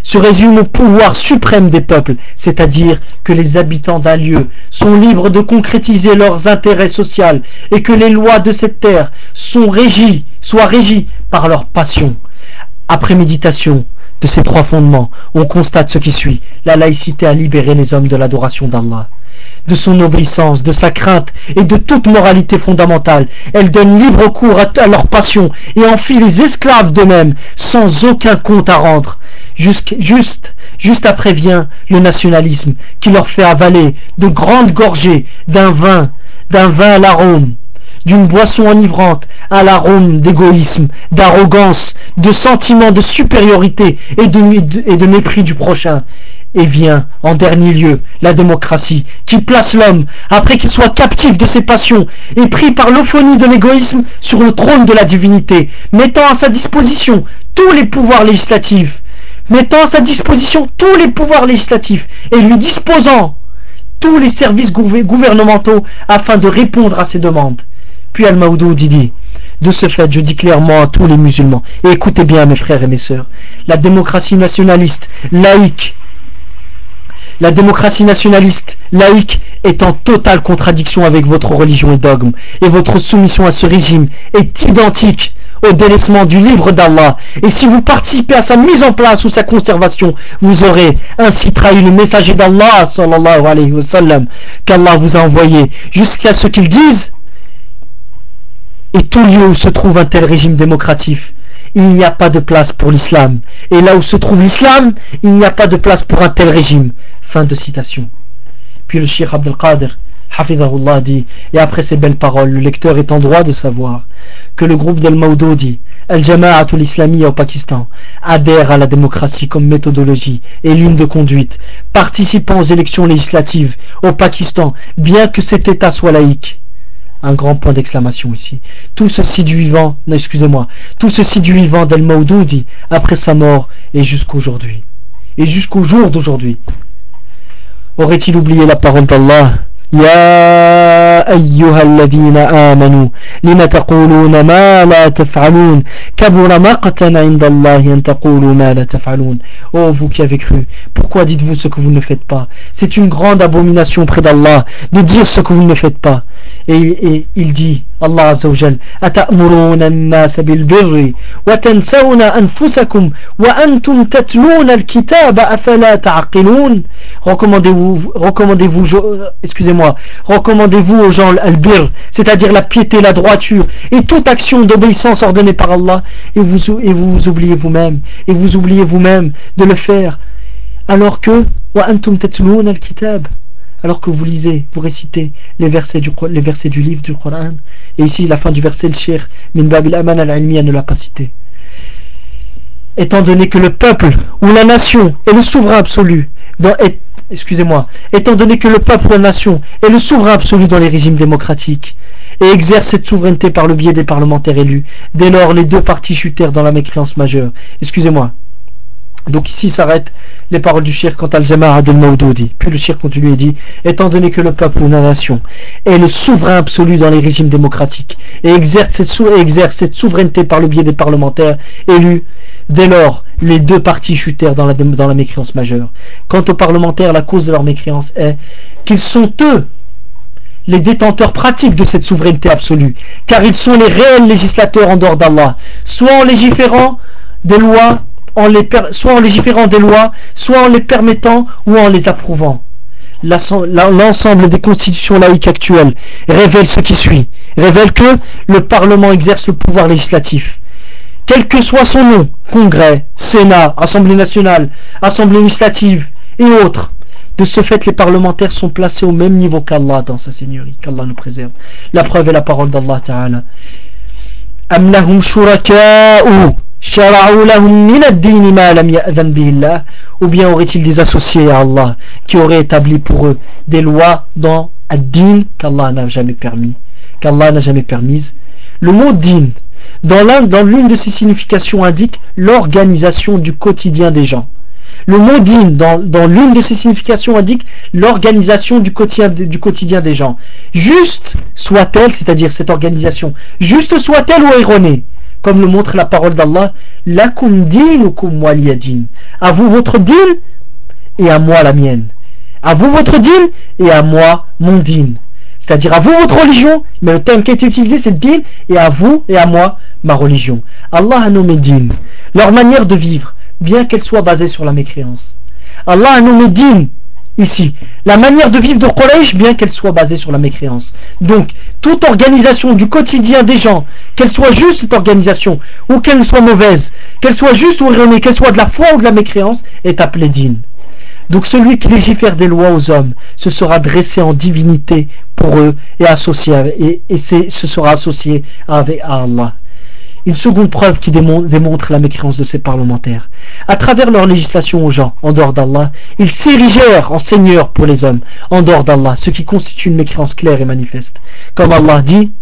se résume au pouvoir suprême des peuples, c'est-à-dire que les habitants d'un lieu sont libres de concrétiser leurs intérêts sociaux et que les lois de cette terre soient régies par leurs passions. Après méditation de ces trois fondements, on constate ce qui suit. La laïcité a libéré les hommes de l'adoration d'Allah, de son obéissance, de sa crainte et de toute moralité fondamentale. Elle donne libre cours à leurs passions et en fit les esclaves d'eux-mêmes sans aucun compte à rendre. Juste après vient le nationalisme qui leur fait avaler de grandes gorgées d'un vin à l'arôme, d'une boisson enivrante à l'arôme d'égoïsme, d'arrogance, de sentiment de supériorité et de mépris du prochain. Et vient, en dernier lieu, la démocratie, qui place l'homme, après qu'il soit captif de ses passions et pris par l'euphonie de l'égoïsme, sur le trône de la divinité, mettant à sa disposition tous les pouvoirs législatifs, et lui disposant tous les services gouvernementaux afin de répondre à ses demandes. Puis Al-Maoudoudi dit: de ce fait, je dis clairement à tous les musulmans, et écoutez bien mes frères et mes sœurs, la démocratie nationaliste laïque est en totale contradiction avec votre religion et dogme, et votre soumission à ce régime est identique au délaissement du livre d'Allah. Et si vous participez à sa mise en place ou sa conservation, vous aurez ainsi trahi le messager d'Allah, sallallahu alayhi wa sallam, qu'Allah vous a envoyé, jusqu'à ce qu'il dise: et tout lieu où se trouve un tel régime démocratique, il n'y a pas de place pour l'islam. Et là où se trouve l'islam, il n'y a pas de place pour un tel régime. Fin de citation. Puis le Cheikh Abdel Qadir, Hafidahullah, dit, et après ces belles paroles, le lecteur est en droit de savoir que le groupe d'Al-Maoudoudi, Al-Jama'atul Islamiyya au Pakistan, adhère à la démocratie comme méthodologie et ligne de conduite, participant aux élections législatives au Pakistan, bien que cet État soit laïque. Un grand point d'exclamation ici. Tout ceci du vivant d'Al-Maoudoudi après sa mort et jusqu'au jour d'aujourd'hui. Aurait-il oublié la parole d'Allah: Ya ayyuhalladhina amanu lima taquluna ma la taf'alun kabura maqtan 'inda Allahi an taqulu ma la taf'alun. Oh vous qui avez cru, pourquoi dites-vous ce que vous ne faites pas? C'est une grande abomination près d'Allah de dire ce que vous ne faites pas. Et il dit, Allah Azza wa Jal: Ata'muruna an-nasa bil birri wa tansawna anfusakum wa antum tatluna al-kitaba afala ta'qilun. Recommandez-vous aux gens al-birr, c'est-à-dire la piété, la droiture et toute action d'obéissance ordonnée par Allah, et vous oubliez vous-même de le faire, alors que wa antum tatluna al-kitab, alors que vous lisez, vous récitez les versets du livre du Coran. Et ici, la fin du verset, le Cheikh Min Babil Aman al-Ilmiya ne l'a pas cité. Étant donné que le peuple ou la nation est le souverain absolu étant donné que le peuple ou la nation est le souverain absolu dans les régimes démocratiques et exerce cette souveraineté par le biais des parlementaires élus, dès lors les deux parties chutèrent dans la mécréance majeure. Donc ici s'arrêtent les paroles du Cheikh quant à Al-Jama'a al-Maoudoudi. Puis le Cheikh continue et dit: étant donné que le peuple ou la nation est le souverain absolu dans les régimes démocratiques et exerce cette souveraineté par le biais des parlementaires élus, dès lors les deux parties chutèrent dans la mécréance majeure. Quant aux parlementaires, la cause de leur mécréance est qu'ils sont eux les détenteurs pratiques de cette souveraineté absolue, car ils sont les réels législateurs en dehors d'Allah, soit en légiférant des lois, soit en les permettant ou en les approuvant. L'ensemble des constitutions laïques actuelles révèle ce qui suit. Révèle que le Parlement exerce le pouvoir législatif, quel que soit son nom: Congrès, Sénat, Assemblée nationale, Assemblée législative et autres. De ce fait, les parlementaires sont placés au même niveau qu'Allah dans sa seigneurie, qu'Allah nous préserve. La preuve est la parole d'Allah Ta'ala: Am lahum shuraka'u shara'u lahum min ad-din ma lam ya'dhan bihi Allah. Ou bien aurait-il des associés à Allah qui auraient établi pour eux des lois dans ad-din qu'Allah n'a jamais permises. Le mot din dans l'une de ses significations indique l'organisation du quotidien des gens. Le mot din dans l'une de ses significations indique l'organisation du quotidien des gens. Juste soit-elle, c'est-à-dire cette organisation, juste soit-elle ou erronée, comme le montre la parole d'Allah, lakum dinukum waliyadin. À vous votre dîne et à moi la mienne. À vous votre dîne et à moi mon dîne. C'est-à-dire à vous votre religion, mais le terme qui est utilisé c'est dîne, et à vous et à moi ma religion. Allah a nommé dîne, leur manière de vivre, bien qu'elle soit basée sur la mécréance. Allah a nommé dîne ici, la manière de vivre de Quraysh, bien qu'elle soit basée sur la mécréance. Donc, toute organisation du quotidien des gens, qu'elle soit juste cette organisation, ou qu'elle soit mauvaise, qu'elle soit juste ou erronée, qu'elle soit de la foi ou de la mécréance, est appelée dîne. Donc celui qui légifère des lois aux hommes se sera dressé en divinité pour eux et associé se sera associé à Allah. Une seconde preuve qui démontre la mécréance de ces parlementaires. À travers leur législation aux gens, en dehors d'Allah, ils s'érigèrent en seigneurs pour les hommes, en dehors d'Allah, ce qui constitue une mécréance claire et manifeste. Comme Allah dit,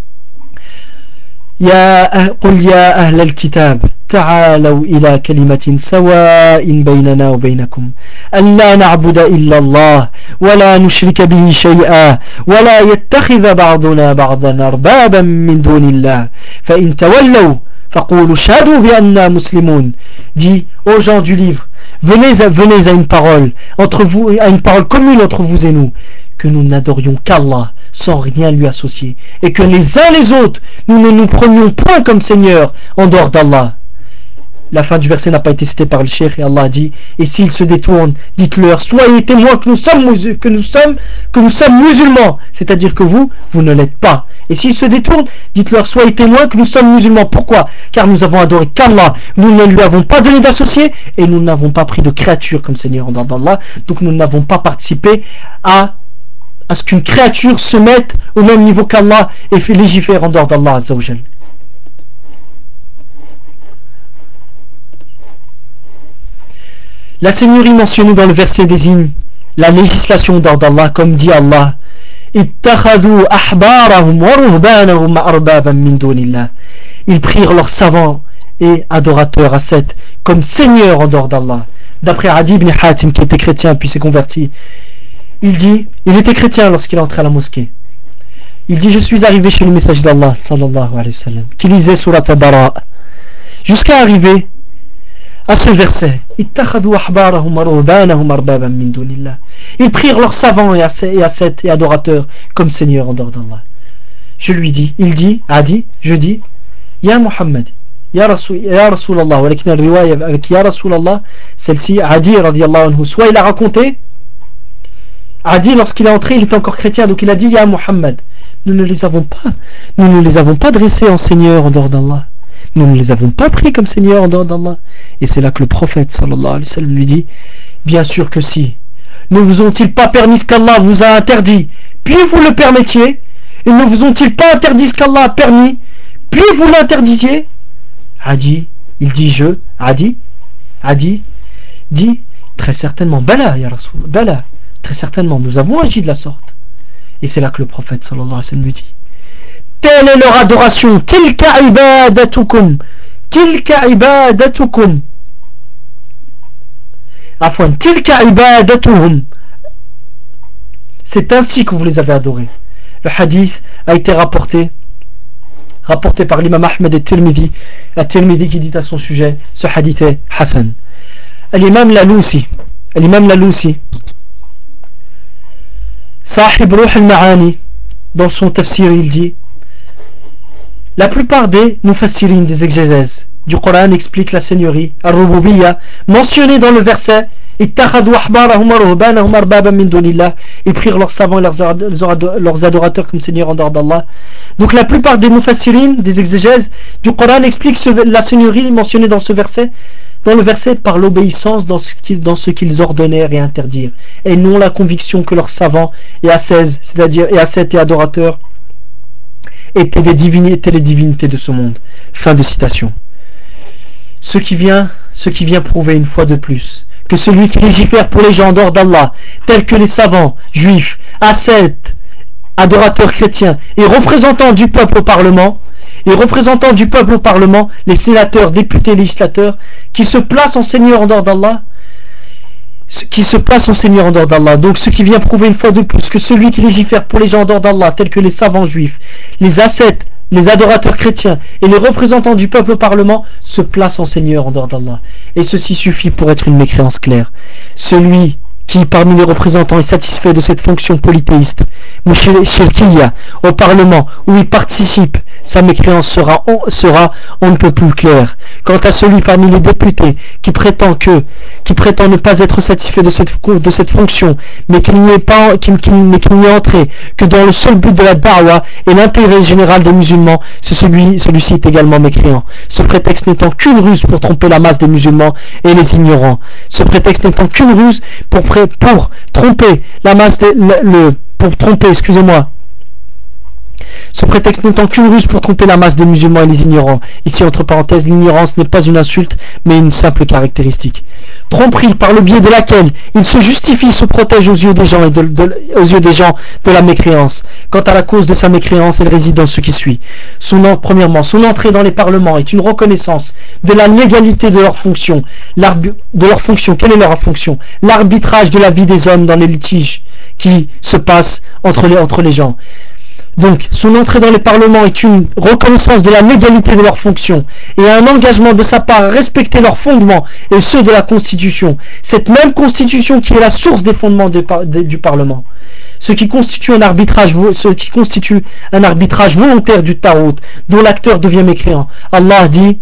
قل يا أهل الكتاب تعالوا إلى كلمة سواء بيننا وبينكم ألا نعبد إلا الله ولا نشرك به شيئا ولا يتخذ بعضنا بعضا أربابا من دون الله فإن تولوا فقولوا اشهدوا بأننا مسلمون. Dit aux gens du livre, venez à une parole entre vous, à une parole commune entre vous et nous, que nous n'adorions qu'Allah sans rien lui associer, et que les uns les autres nous ne nous prenions point comme Seigneur en dehors d'Allah. La fin du verset n'a pas été citée par le cheikh, et Allah a dit, et s'ils se détournent, dites-leur, soyez témoins que nous sommes musulmans, c'est-à-dire que vous ne l'êtes pas. Et s'ils se détournent, dites-leur, soyez témoins que nous sommes musulmans. Pourquoi? Car nous avons adoré qu'Allah, nous ne lui avons pas donné d'associé, et nous n'avons pas pris de créature comme Seigneur en dehors d'Allah, donc nous n'avons pas participé à ce qu'une créature se mette au même niveau qu'Allah et fait légiférer en dehors d'Allah Azza wa Jal. La seigneurie mentionnée dans le verset désigne la législation d'ordre d'Allah, comme dit Allah, ittakhadhu ahbarahum wa ruhbanahum arbaban min dunillah. Ils prirent leurs savants et adorateurs à Seth comme seigneurs en dehors d'Allah. D'après Adi ibn Hatim, qui était chrétien puis s'est converti, il dit, il était chrétien lorsqu'il entrait à la mosquée. Il dit, je suis arrivé chez le messager d'Allah, sallallahu alayhi wa sallam, qui lisait Surat al-Bara, jusqu'à arriver à ce verset. Ils prirent leurs savants et ascètes et adorateurs comme seigneurs en dehors d'Allah. Je lui dis, il dit, Adi, je dis, Ya Muhammad, Ya Rasulallah, avec Ya Rasulallah, celle-ci, Adi radiallahu anhu, soit il a raconté, Adi, lorsqu'il est entré, il était encore chrétien, donc il a dit, Ya Muhammad, nous ne les avons pas dressés en seigneurs en dehors d'Allah. Nous ne les avons pas pris comme seigneurs en dehors d'Allah. Et c'est là que le prophète sallallahu alayhi wa sallam lui dit, bien sûr que si. Ne vous ont-ils pas permis ce qu'Allah vous a interdit, puis vous le permettiez? Et ne vous ont-ils pas interdit ce qu'Allah a permis, puis vous l'interdisiez? Adi, il dit Adi dit, très certainement, Bala, ya Rasoul, Bala, très certainement, nous avons agi de la sorte. Et c'est là que le prophète sallallahu alayhi wa sallam lui dit, telle est leur adoration, tilka ibadatukum, afwan, tilka ibadatuhum, c'est ainsi que vous les avez adorés. Le hadith a été rapporté par l'imam Ahmed et Tirmidhi, qui dit à son sujet, ce hadith est Hassan. L'imam Lalousi, Sahib Ruh al-Ma'ani, dans son tafsir, il dit, la plupart des mufassirin, des exégèses du Coran expliquent la seigneurie, al-Rububiyya, mentionnée dans le verset, ils prirent leurs savants et leurs adorateurs comme seigneurs en dehors d'Allah. Donc la plupart des mufassirin, des exégèses du Coran expliquent la seigneurie mentionnée dans le verset par l'obéissance dans ce qu'ils ordonnèrent et interdirent, et non la conviction que leurs savants et ascètes, c'est-à-dire et ascètes et adorateurs, étaient les divinités de ce monde. Fin de citation. Ce qui vient prouver une fois de plus que celui qui légifère pour les gens en dehors d'Allah, tels que les savants, juifs, ascètes, adorateurs chrétiens et représentants du peuple au Parlement, les sénateurs, députés, législateurs, qui se placent en seigneur en dehors d'Allah, donc ce qui vient prouver une fois de plus que celui qui légifère pour les gens en dehors d'Allah, tels que les savants juifs, les ascètes, les adorateurs chrétiens et les représentants du peuple au Parlement se placent en Seigneur en dehors d'Allah. Et ceci suffit pour être une mécréance claire. Celui qui, parmi les représentants, est satisfait de cette fonction polythéiste, Shirkiya, au Parlement, où il participe, sa mécréance sera on ne peut plus claire. Quant à celui parmi les députés qui prétend ne pas être satisfait de cette fonction, mais qu'il n'y est entré que dans le seul but de la da'wah et l'intérêt général des musulmans, celui-ci est également mécréant. Ce prétexte n'étant qu'une ruse pour tromper la masse des musulmans et les ignorants. Ce prétexte n'étant qu'une ruse pour tromper la masse ce prétexte n'étant qu'une ruse pour tromper la masse des musulmans et les ignorants. Ici, entre parenthèses, l'ignorance n'est pas une insulte, mais une simple caractéristique. Tromperie par le biais de laquelle il se justifie, se protège aux yeux des gens de la mécréance. Quant à la cause de sa mécréance, elle réside dans ce qui suit. Premièrement, son entrée dans les parlements est une reconnaissance de la légalité de leur fonction. Quelle est leur fonction? L'arbitrage de la vie des hommes dans les litiges qui se passent entre les gens. Donc, son entrée dans les parlements est une reconnaissance de la légalité de leurs fonctions et un engagement de sa part à respecter leurs fondements et ceux de la Constitution. Cette même Constitution qui est la source des fondements du Parlement. Ce qui constitue un arbitrage volontaire du Tarout, dont l'acteur devient mécréant. Allah dit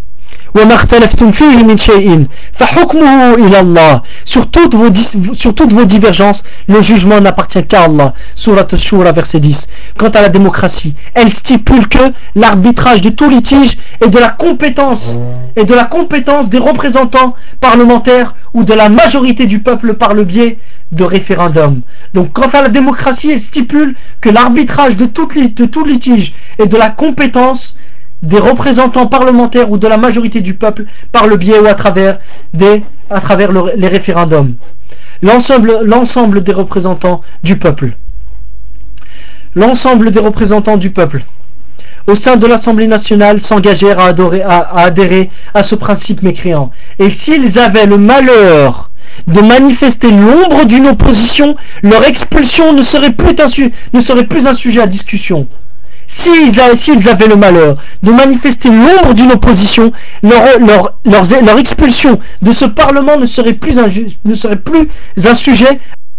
sur toutes vos divergences, le jugement n'appartient qu'à Allah. Surat Ash-Shura, verset 10. Quant à la démocratie, elle stipule que l'arbitrage de tout litige est de la compétence des représentants parlementaires ou de la majorité du peuple par le biais de référendums. Donc quant à la démocratie, elle stipule que l'arbitrage de tout litige est de la compétence des représentants parlementaires ou de la majorité du peuple par le biais ou à travers les référendums. L'ensemble des représentants du peuple. L'ensemble des représentants du peuple au sein de l'Assemblée nationale s'engagèrent à adhérer à ce principe mécréant. Et s'ils avaient le malheur de manifester l'ombre d'une opposition, leur expulsion ne serait plus un sujet à discussion. S'ils avaient le malheur de manifester l'ombre d'une opposition, leur expulsion de ce Parlement ne serait plus un sujet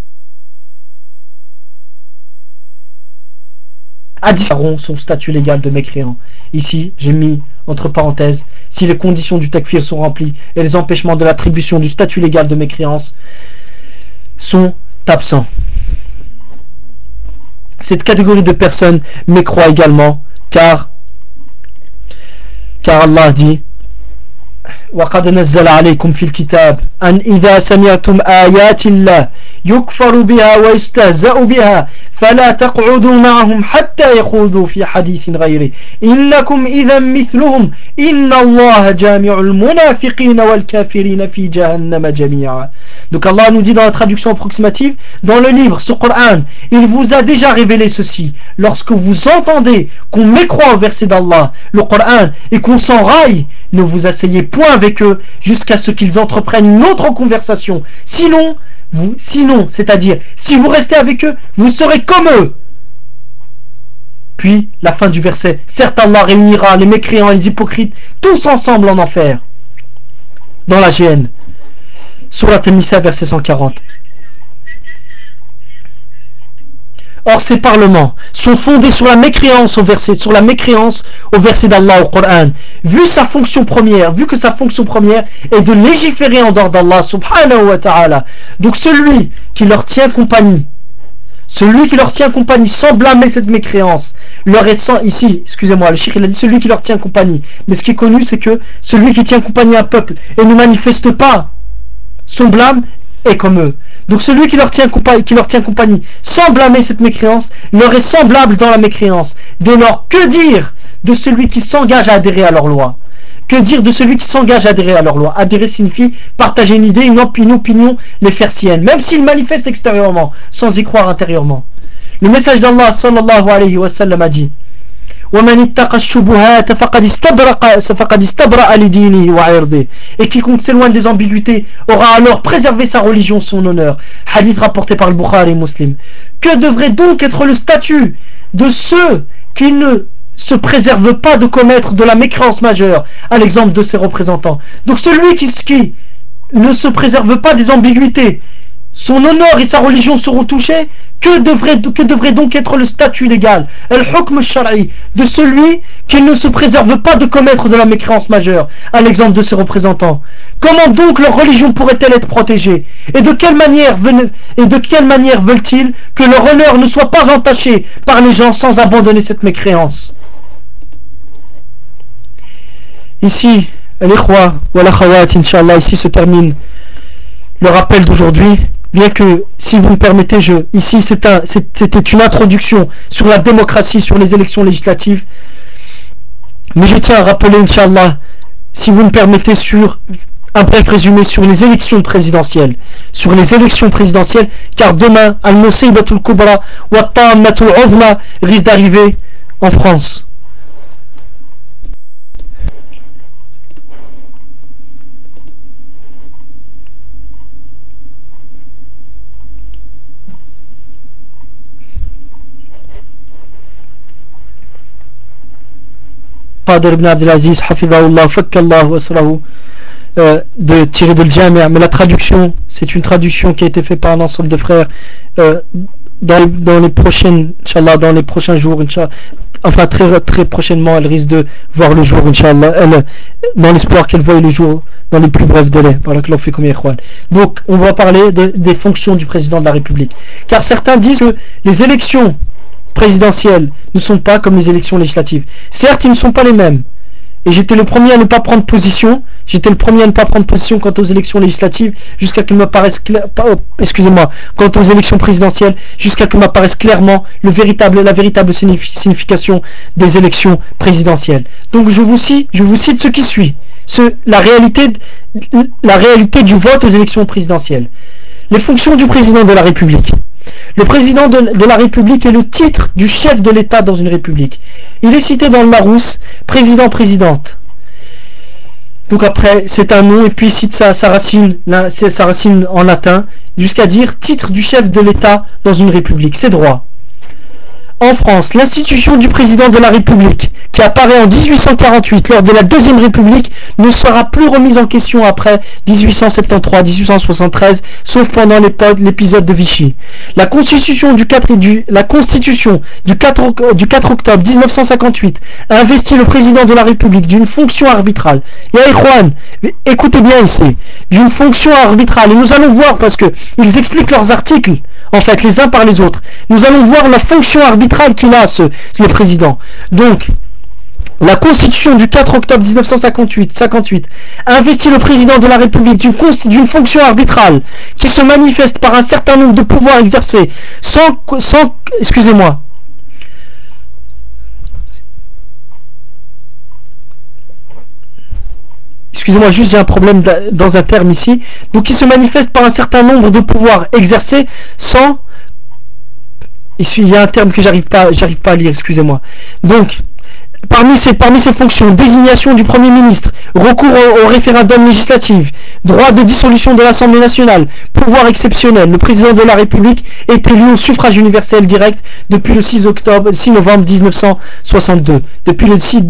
à discuter. Son statut légal de mécréant. Ici, j'ai mis entre parenthèses, si les conditions du takfir sont remplies et les empêchements de l'attribution du statut légal de mécréance sont absents. Cette catégorie de personnes mécroit également, car Allah dit وَقَدْ نَزَّلَ عَلَيْكُمْ فِي الْكِتَابِ أَنْ إِذَا سَمِعْتُمْ آيَاتِ اللَّهِ يُكْفَرُ بِهَا وَيُسْتَهْزَأُ بِهَا فَلَا تَقْعُدُوا مَعَهُمْ حَتَّى يَخُوضُوا فِي حَدِيثٍ غَيْرِهِ إِنَّكُمْ إِذًا مِثْلُهُمْ إِنَّ اللَّهَ جَامِعُ الْمُنَافِقِينَ وَالْكَافِرِينَ فِي جَهَنَّمَ جَمِيعًا. Donc Allah nous dit dans la traduction approximative, dans le livre, ce Coran, il vous a déjà révélé ceci. Lorsque vous entendez qu'on mécroit au verset d'Allah, le Coran, et qu'on s'enraille, ne vous asseyez point avec eux jusqu'à ce qu'ils entreprennent une autre conversation. Sinon, c'est-à-dire, si vous restez avec eux, vous serez comme eux. Puis, la fin du verset. Certes, Allah réunira les mécréants et les hypocrites tous ensemble en enfer. Dans la géhenne. Surat An-Nisa, verset 140. Or, ces parlements sont fondés sur la mécréance au verset d'Allah au Coran. Vu que sa fonction première est de légiférer en dehors d'Allah subhanahu wa ta'ala. Donc celui qui leur tient compagnie sans blâmer cette mécréance, excusez-moi, le cheikh il a dit celui qui leur tient compagnie. Mais ce qui est connu, c'est que celui qui tient compagnie à un peuple et ne manifeste pas son blâme est comme eux. Donc celui qui leur tient compagnie sans blâmer cette mécréance leur est semblable dans la mécréance. Dès lors, que dire de celui qui s'engage à adhérer à leur loi? Que dire de celui qui s'engage à adhérer à leur loi? Adhérer signifie partager une idée, une opinion, les faire sienne, même s'ils manifestent extérieurement, sans y croire intérieurement. Le message d'Allah sallallahu alayhi wa sallam a dit وَمَنِ اتَّقَى الشُّبُهَاتَ فَقَدْ اسْتَبْرَأَ لِدِينِهِ وَعِرْضِهِ. Et quiconque s'éloigne des ambiguïtés aura alors préservé sa religion, son honneur. Hadith rapporté par le Bukhari et Muslim. Que devrait donc être le statut de ceux qui ne se préserve pas de commettre de la mécréance majeure, à l'exemple de ses représentants. Donc celui qui ne se préserve pas des ambiguïtés, son honneur et sa religion seront touchés. Que devrait donc être le statut légal, al-hukm al-shar'i, de celui qui ne se préserve pas de commettre de la mécréance majeure, à l'exemple de ses représentants? Comment donc leur religion pourrait-elle être protégée? Et de quelle manière veulent-ils que leur honneur ne soit pas entaché par les gens sans abandonner cette mécréance? Ici, l'ikhwa wa l'akhawat, Inch'Allah, ici se termine le rappel d'aujourd'hui. Bien que, si vous me permettez, ici c'était une introduction sur la démocratie, sur les élections législatives. Mais je tiens à rappeler, Inch'Allah, si vous me permettez, sur un bref résumé sur les élections présidentielles. Sur les élections présidentielles, car demain, Al-Musibatul Kubra wa Ta'ammatul Uzma risque d'arriver en France. Qadir ibn Abdelaziz, Hafidahullah, Fakkallah, Wasrahu, de tirer de l'Jami', mais la traduction, c'est une traduction qui a été faite par un ensemble de frères dans les prochaines, Inch'Allah, dans les prochains jours, Inch'Allah. Enfin, très prochainement, elle risque de voir le jour, Inch'Allah, dans l'espoir qu'elle voie le jour dans les plus brefs délais. Donc, on va parler des fonctions du président de la République. Car certains disent que les élections présidentielles ne sont pas comme les élections législatives. Certes, ils ne sont pas les mêmes. Et j'étais le premier à ne pas prendre position. J'étais le premier à ne pas prendre position quant aux élections législatives jusqu'à qu'il m'apparaisse quant aux élections présidentielles, jusqu'à que m'apparaisse clairement la véritable signification des élections présidentielles. Donc je vous cite ce qui suit, la réalité du vote aux élections présidentielles. Les fonctions du président de la République. Le président de la République est le titre du chef de l'État dans une république. Il est cité dans le Larousse, président-présidente. Donc après, c'est un nom, et puis il cite sa racine en latin, jusqu'à dire titre du chef de l'État dans une république. C'est droit. En France, l'institution du président de la République, qui apparaît en 1848 lors de la Deuxième République, ne sera plus remise en question après 1873-1873, sauf pendant l'épisode de Vichy. La constitution du 4 octobre 1958 a investi le président de la République d'une fonction arbitrale. Ya Ikhwan, écoutez bien ici, d'une fonction arbitrale. Et nous allons voir, parce que ils expliquent leurs articles, en fait, les uns par les autres. Nous allons voir la fonction arbitrale qu'il a, le président. Donc, la Constitution du 4 octobre 1958 a investi le président de la République d'une fonction arbitrale qui se manifeste par un certain nombre de pouvoirs exercés excusez-moi. Excusez-moi, juste j'ai un problème dans un terme ici. Donc, qui se manifeste par un certain nombre de pouvoirs exercés sans... Il y a un terme que j'arrive pas à lire, excusez-moi. Donc, parmi ces fonctions, désignation du Premier ministre, recours au référendum législatif, droit de dissolution de l'Assemblée nationale, pouvoir exceptionnel, le président de la République est élu au suffrage universel direct depuis le 6 novembre 1962. Depuis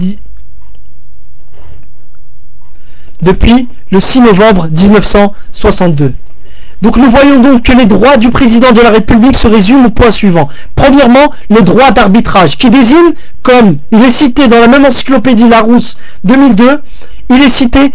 le 6 novembre 1962. Donc nous voyons donc que les droits du président de la République se résument au point suivant. Premièrement, le droit d'arbitrage, qui désigne, comme il est cité dans la même encyclopédie Larousse 2002, il est cité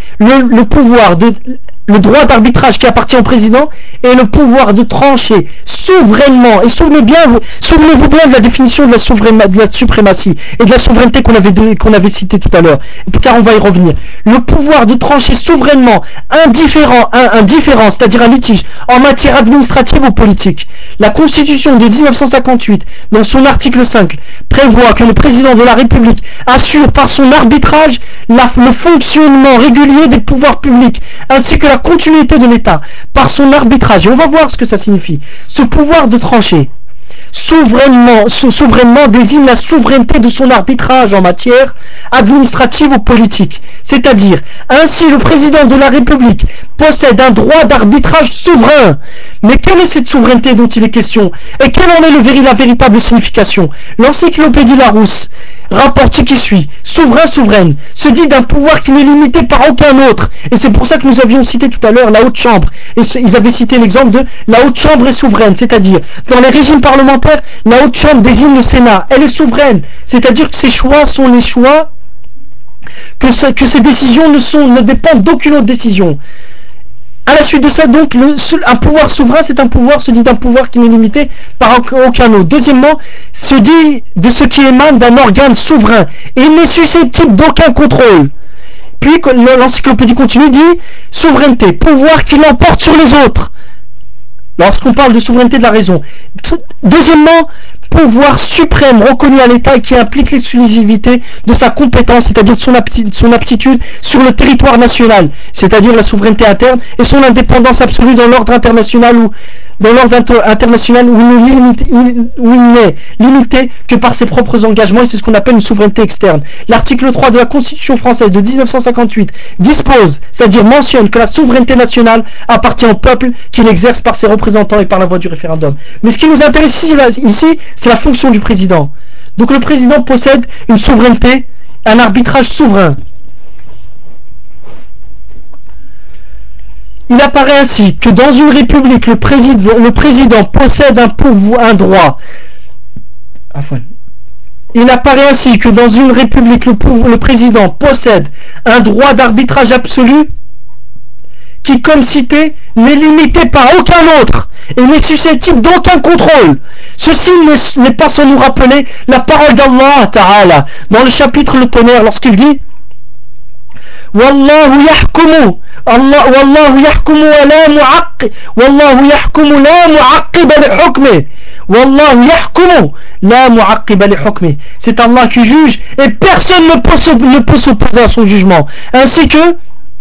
le droit d'arbitrage qui appartient au président et le pouvoir de trancher souverainement. Et souvenez-vous bien de la définition de la suprématie et de la souveraineté qu'on avait citée tout à l'heure, car on va y revenir. Le pouvoir de trancher souverainement indifférent, c'est-à-dire un litige, en matière administrative ou politique. La Constitution de 1958, dans son article 5, prévoit que le président de la République assure par son arbitrage le fonctionnement régulier des pouvoirs publics, ainsi que la continuité de l'État, par son arbitrage. Et on va voir ce que ça signifie. Ce pouvoir de trancher, souverainement désigne la souveraineté de son arbitrage en matière administrative ou politique. C'est-à-dire, ainsi le président de la République possède un droit d'arbitrage souverain. Mais quelle est cette souveraineté dont il est question? Et quelle en est la véritable signification? L'encyclopédie Larousse rapporte ce qui suit. Souverain, souveraine, se dit d'un pouvoir qui n'est limité par aucun autre. Et c'est pour ça que nous avions cité tout à l'heure la haute chambre. Et ils avaient cité l'exemple de la haute chambre est souveraine. C'est-à-dire, dans les régimes parlementaires, la haute chambre désigne le Sénat. Elle est souveraine. C'est-à-dire que ses choix sont les choix, que ces décisions ne dépendent d'aucune autre décision. À la suite de ça, donc, un pouvoir souverain, c'est un pouvoir, se dit d'un pouvoir qui n'est limité par aucun autre. Deuxièmement, se dit de ce qui émane d'un organe souverain et n'est susceptible d'aucun contrôle. Puis l'encyclopédie continue, dit souveraineté, pouvoir qui l'emporte sur les autres. Lorsqu'on parle de souveraineté de la raison. Deuxièmement, pouvoir suprême reconnu à l'État et qui implique l'exclusivité de sa compétence, c'est-à-dire de son aptitude sur le territoire national, c'est-à-dire la souveraineté interne et son indépendance absolue dans l'ordre international où il n'est limité que par ses propres engagements, et c'est ce qu'on appelle une souveraineté externe. L'article 3 de la Constitution française de 1958 dispose, c'est-à-dire mentionne que la souveraineté nationale appartient au peuple qui l'exerce par ses représentants et par la voie du référendum. Mais ce qui nous intéresse ici, c'est la fonction du président. Donc le président possède une souveraineté, un arbitrage souverain. Il apparaît ainsi que dans une république, le président possède un droit. Il apparaît ainsi que dans une république, le président possède un droit d'arbitrage absolu qui, comme cité, n'est limité par aucun autre et n'est susceptible d'aucun contrôle. Ceci n'est pas sans nous rappeler la parole d'Allah Ta'ala dans le chapitre Le Tonnerre lorsqu'il dit Wallahu yahkumu Wallahu yahkumu wa la mu'aqqib Wallahu yahkumu la mu'aqqiba li hukmi Wallahu yahkumu la mu'aqqiba li hukmi. C'est Allah qui juge et personne ne peut s'opposer à son jugement. Ainsi que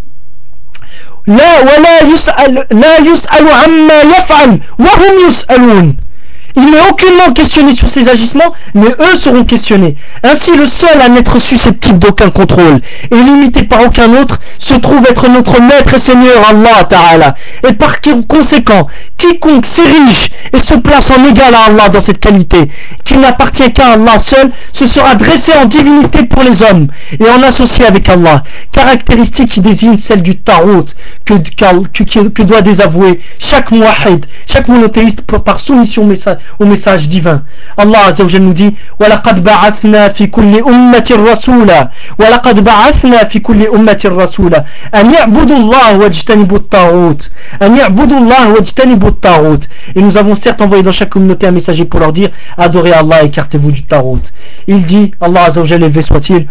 la yus'alu amma yaf'al wa hum yus'alun. Il n'est aucunement questionné sur ses agissements, mais eux seront questionnés. Ainsi, le seul à n'être susceptible d'aucun contrôle et limité par aucun autre se trouve être notre maître et Seigneur Allah Ta'ala. Et par conséquent, quiconque s'érige et se place en égal à Allah dans cette qualité, qui n'appartient qu'à Allah seul, se sera dressé en divinité pour les hommes et en associé avec Allah. Caractéristique qui désigne celle du Tarout que doit désavouer chaque muwahhid, chaque monothéiste par soumission au message divin. Allah Azza wa Jalla nous dit وَلَقَدْ بَعَثْنَا فِي كُلِّ أُمَّةٍ رَسُولًا وَلَقَدْ بَعَثْنَا فِي كُلِّ أُمَّةٍ رَسُولًا أَنْ يَعْبُدُوا اللَّهَ وَاجْتَنِبُوا الطَّاغُوتَ أَنْ يَعْبُدُوا اللَّهَ وَاجْتَنِبُوا الطَّاغُوتَ. Et nous avons certes envoyé dans chaque communauté un messager pour leur dire adorez Allah et écartez-vous du Tarout. Il dit, Allah Azza wa Jalla élevé soit-il,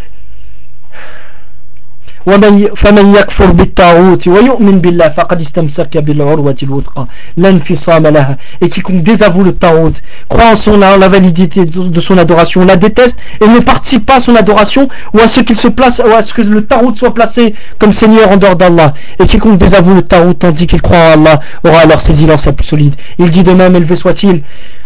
فمن يكفر بالطاغوت ويؤمن بالله فقد استمسك بالعروة الوثقى لا انفصام لها. Et quiconque désavoue le Tarout, croit en la validité de son adoration, la déteste et ne participe pas à son adoration ou à ce qu'il se place, ou à ce que le Tarout soit placé comme Seigneur en dehors d'Allah. Et quiconque désavoue le Tarout tandis qu'il croit en Allah aura alors saisi la plus solide. Il dit de même, élevé soit-il,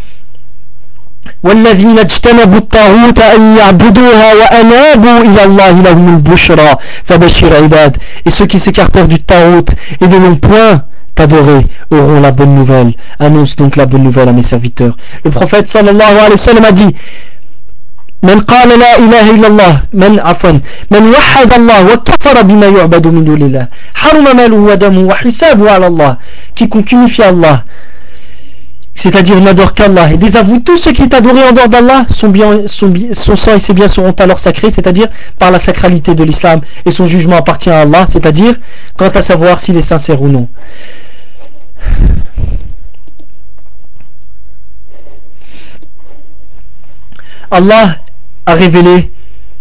والذين اجتنبوا الطاغوت أن يعبدوها وأنابوا إلى الله لهم البشرى فبشر عباد. Et ceux qui s'écartèrent du Tarout et ne l'ont point adoré auront la bonne nouvelle. Annonce donc la bonne nouvelle à mes serviteurs. Le prophète sallallahu alayhi wa sallam a dit من قال لا إله إلا الله من وحد الله وكفر بما يعبد من دون الله حرم ماله ودمه وحسابه على الله. Quiconque unifie Allah, c'est-à-dire n'adore qu'Allah et désavoue tout ce qui est adoré en dehors d'Allah, son sang et ses biens seront alors sacrés, c'est-à-dire par la sacralité de l'islam, et son jugement appartient à Allah, c'est-à-dire quant à savoir s'il est sincère ou non. Allah a révélé,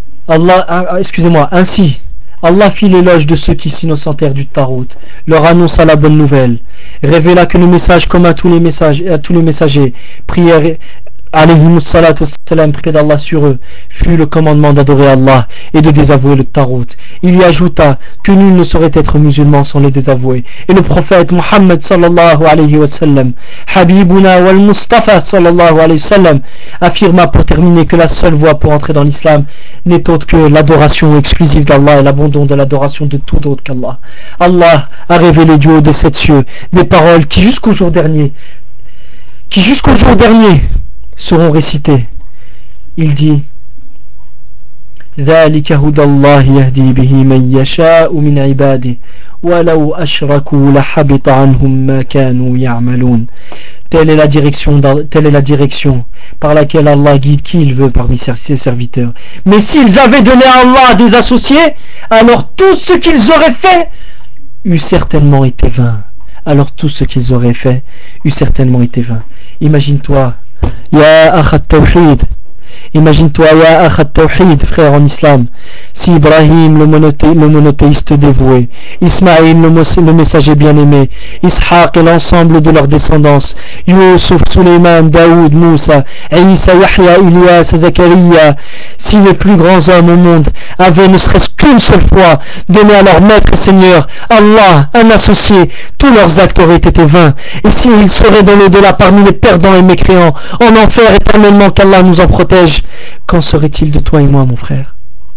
ainsi Allah fit l'éloge de ceux qui s'innocentèrent du Tarout, leur annonça la bonne nouvelle, révéla que le message comme à tous les messagers, prière alayhimus salatu wassalam, prière d'Allah sur eux, fut le commandement d'adorer Allah et de désavouer le Tarout. Il y ajouta que nul ne saurait être musulman sans le désavouer. Et le prophète Muhammad sallallahu alayhi wa sallam, Habibuna wal Mustafa sallallahu alayhi wa sallam, affirma pour terminer que la seule voie pour entrer dans l'islam n'est autre que l'adoration exclusive d'Allah et l'abandon de l'adoration de tout autre qu'Allah. Allah a révélé du haut des sept cieux des paroles qui jusqu'au jour dernier seront récités. Il dit ذلك هدى الله يهدي به من يشاء من عباده ولو أشركوا لحبط عنهم ما كانوا يعملون. Telle est la direction par laquelle Allah guide qui il veut parmi ses serviteurs. Mais s'ils avaient donné à Allah des associés, alors tout ce qu'ils auraient fait eût certainement été vain. Imagine-toi, Ya Akhat Tawhid, imagine-toi, Ya Akhat Tawhid, frère en islam, si Ibrahim, le monothéiste dévoué, Ismaïl, le messager bien-aimé, Ishaq et l'ensemble de leur descendance, Yusuf, Suleiman, Daoud, Moussa, Isa, Yahya, Ilyas, Zakaria, si les plus grands hommes au monde avaient ne serait-ce qu'une seule fois donné à leur maître et seigneur, Allah, un associé, tous leurs actes auraient été vains. Et s'ils seraient dans l'au-delà parmi les perdants et mécréants, en enfer éternellement, qu'Allah nous en protège, qu'en serait-il de toi et moi, mon frère?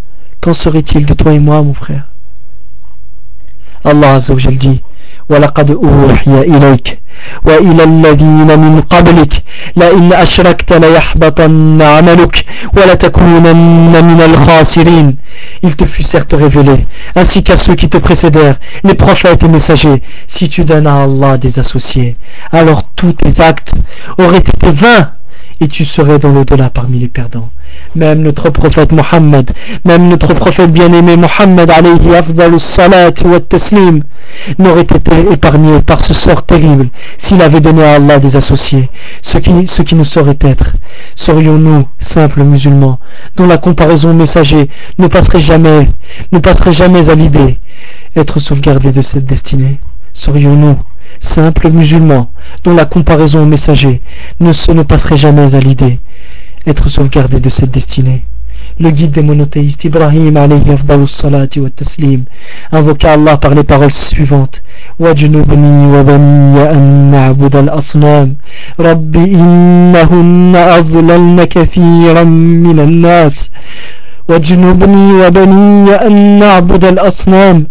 Allah Azza wa Jal dit وَلَقَدْ أُوحِيَ إِلَيْكَ وَإِلَى الَّذِينَ مِنْ قَبْلِكَ لَئِنْ أَشْرَكْتَ لَيَحْبَطَنَّ عَمَلُكَ وَلَتَكُونَنَّ مِنَ الْخَاسِرِينَ. Il te fut certes révélé, ainsi qu'à ceux qui te précédèrent, les prophètes et messagers, si tu donnes à Allah des associés, alors tous tes actes auraient été vains et tu serais dans l'au-delà parmi les perdants. Même notre prophète Mohammed, même notre prophète bien-aimé Mohammed alayhi afdalus salat wa taslim, n'aurait été épargné par ce sort terrible s'il avait donné à Allah des associés. Ce qui nous saurait être, serions-nous simples musulmans dont la comparaison messager ne passerait jamais à l'idée, être sauvegardés de cette destinée? Serions-nous simples musulmans dont la comparaison messager ne passerait jamais à l'idée, être sauvegardé de cette destinée? Le guide des monothéistes, Ibrahim alayhi afdalus salati wa taslim, invoqua Allah par les paroles suivantes: Wajnubni wa baniya an na'bud al-asnam Rabbi innahunna azlalna kathiran min al-nas Wajnubni wa baniya an na'bud al-asnam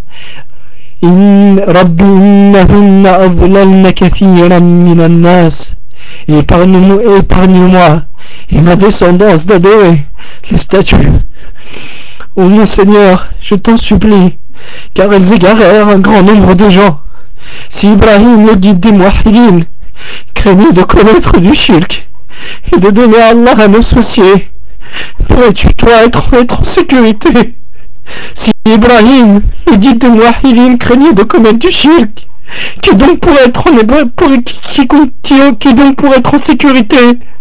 Rabbi innahunna azlalna kathiran min al-nas. Épargne-moi et ma descendance d'adorer les statues. Ô mon Seigneur, je t'en supplie, car elles égarèrent un grand nombre de gens. Si Ibrahim, le guide des Mouahidines, craignait de commettre du shirk et de donner à Allah un associé, pourrais-tu toi être en sécurité? Si Ibrahim, le guide des Mouahidines, craignait de commettre du shirk, qui donc pourrait être en sécurité?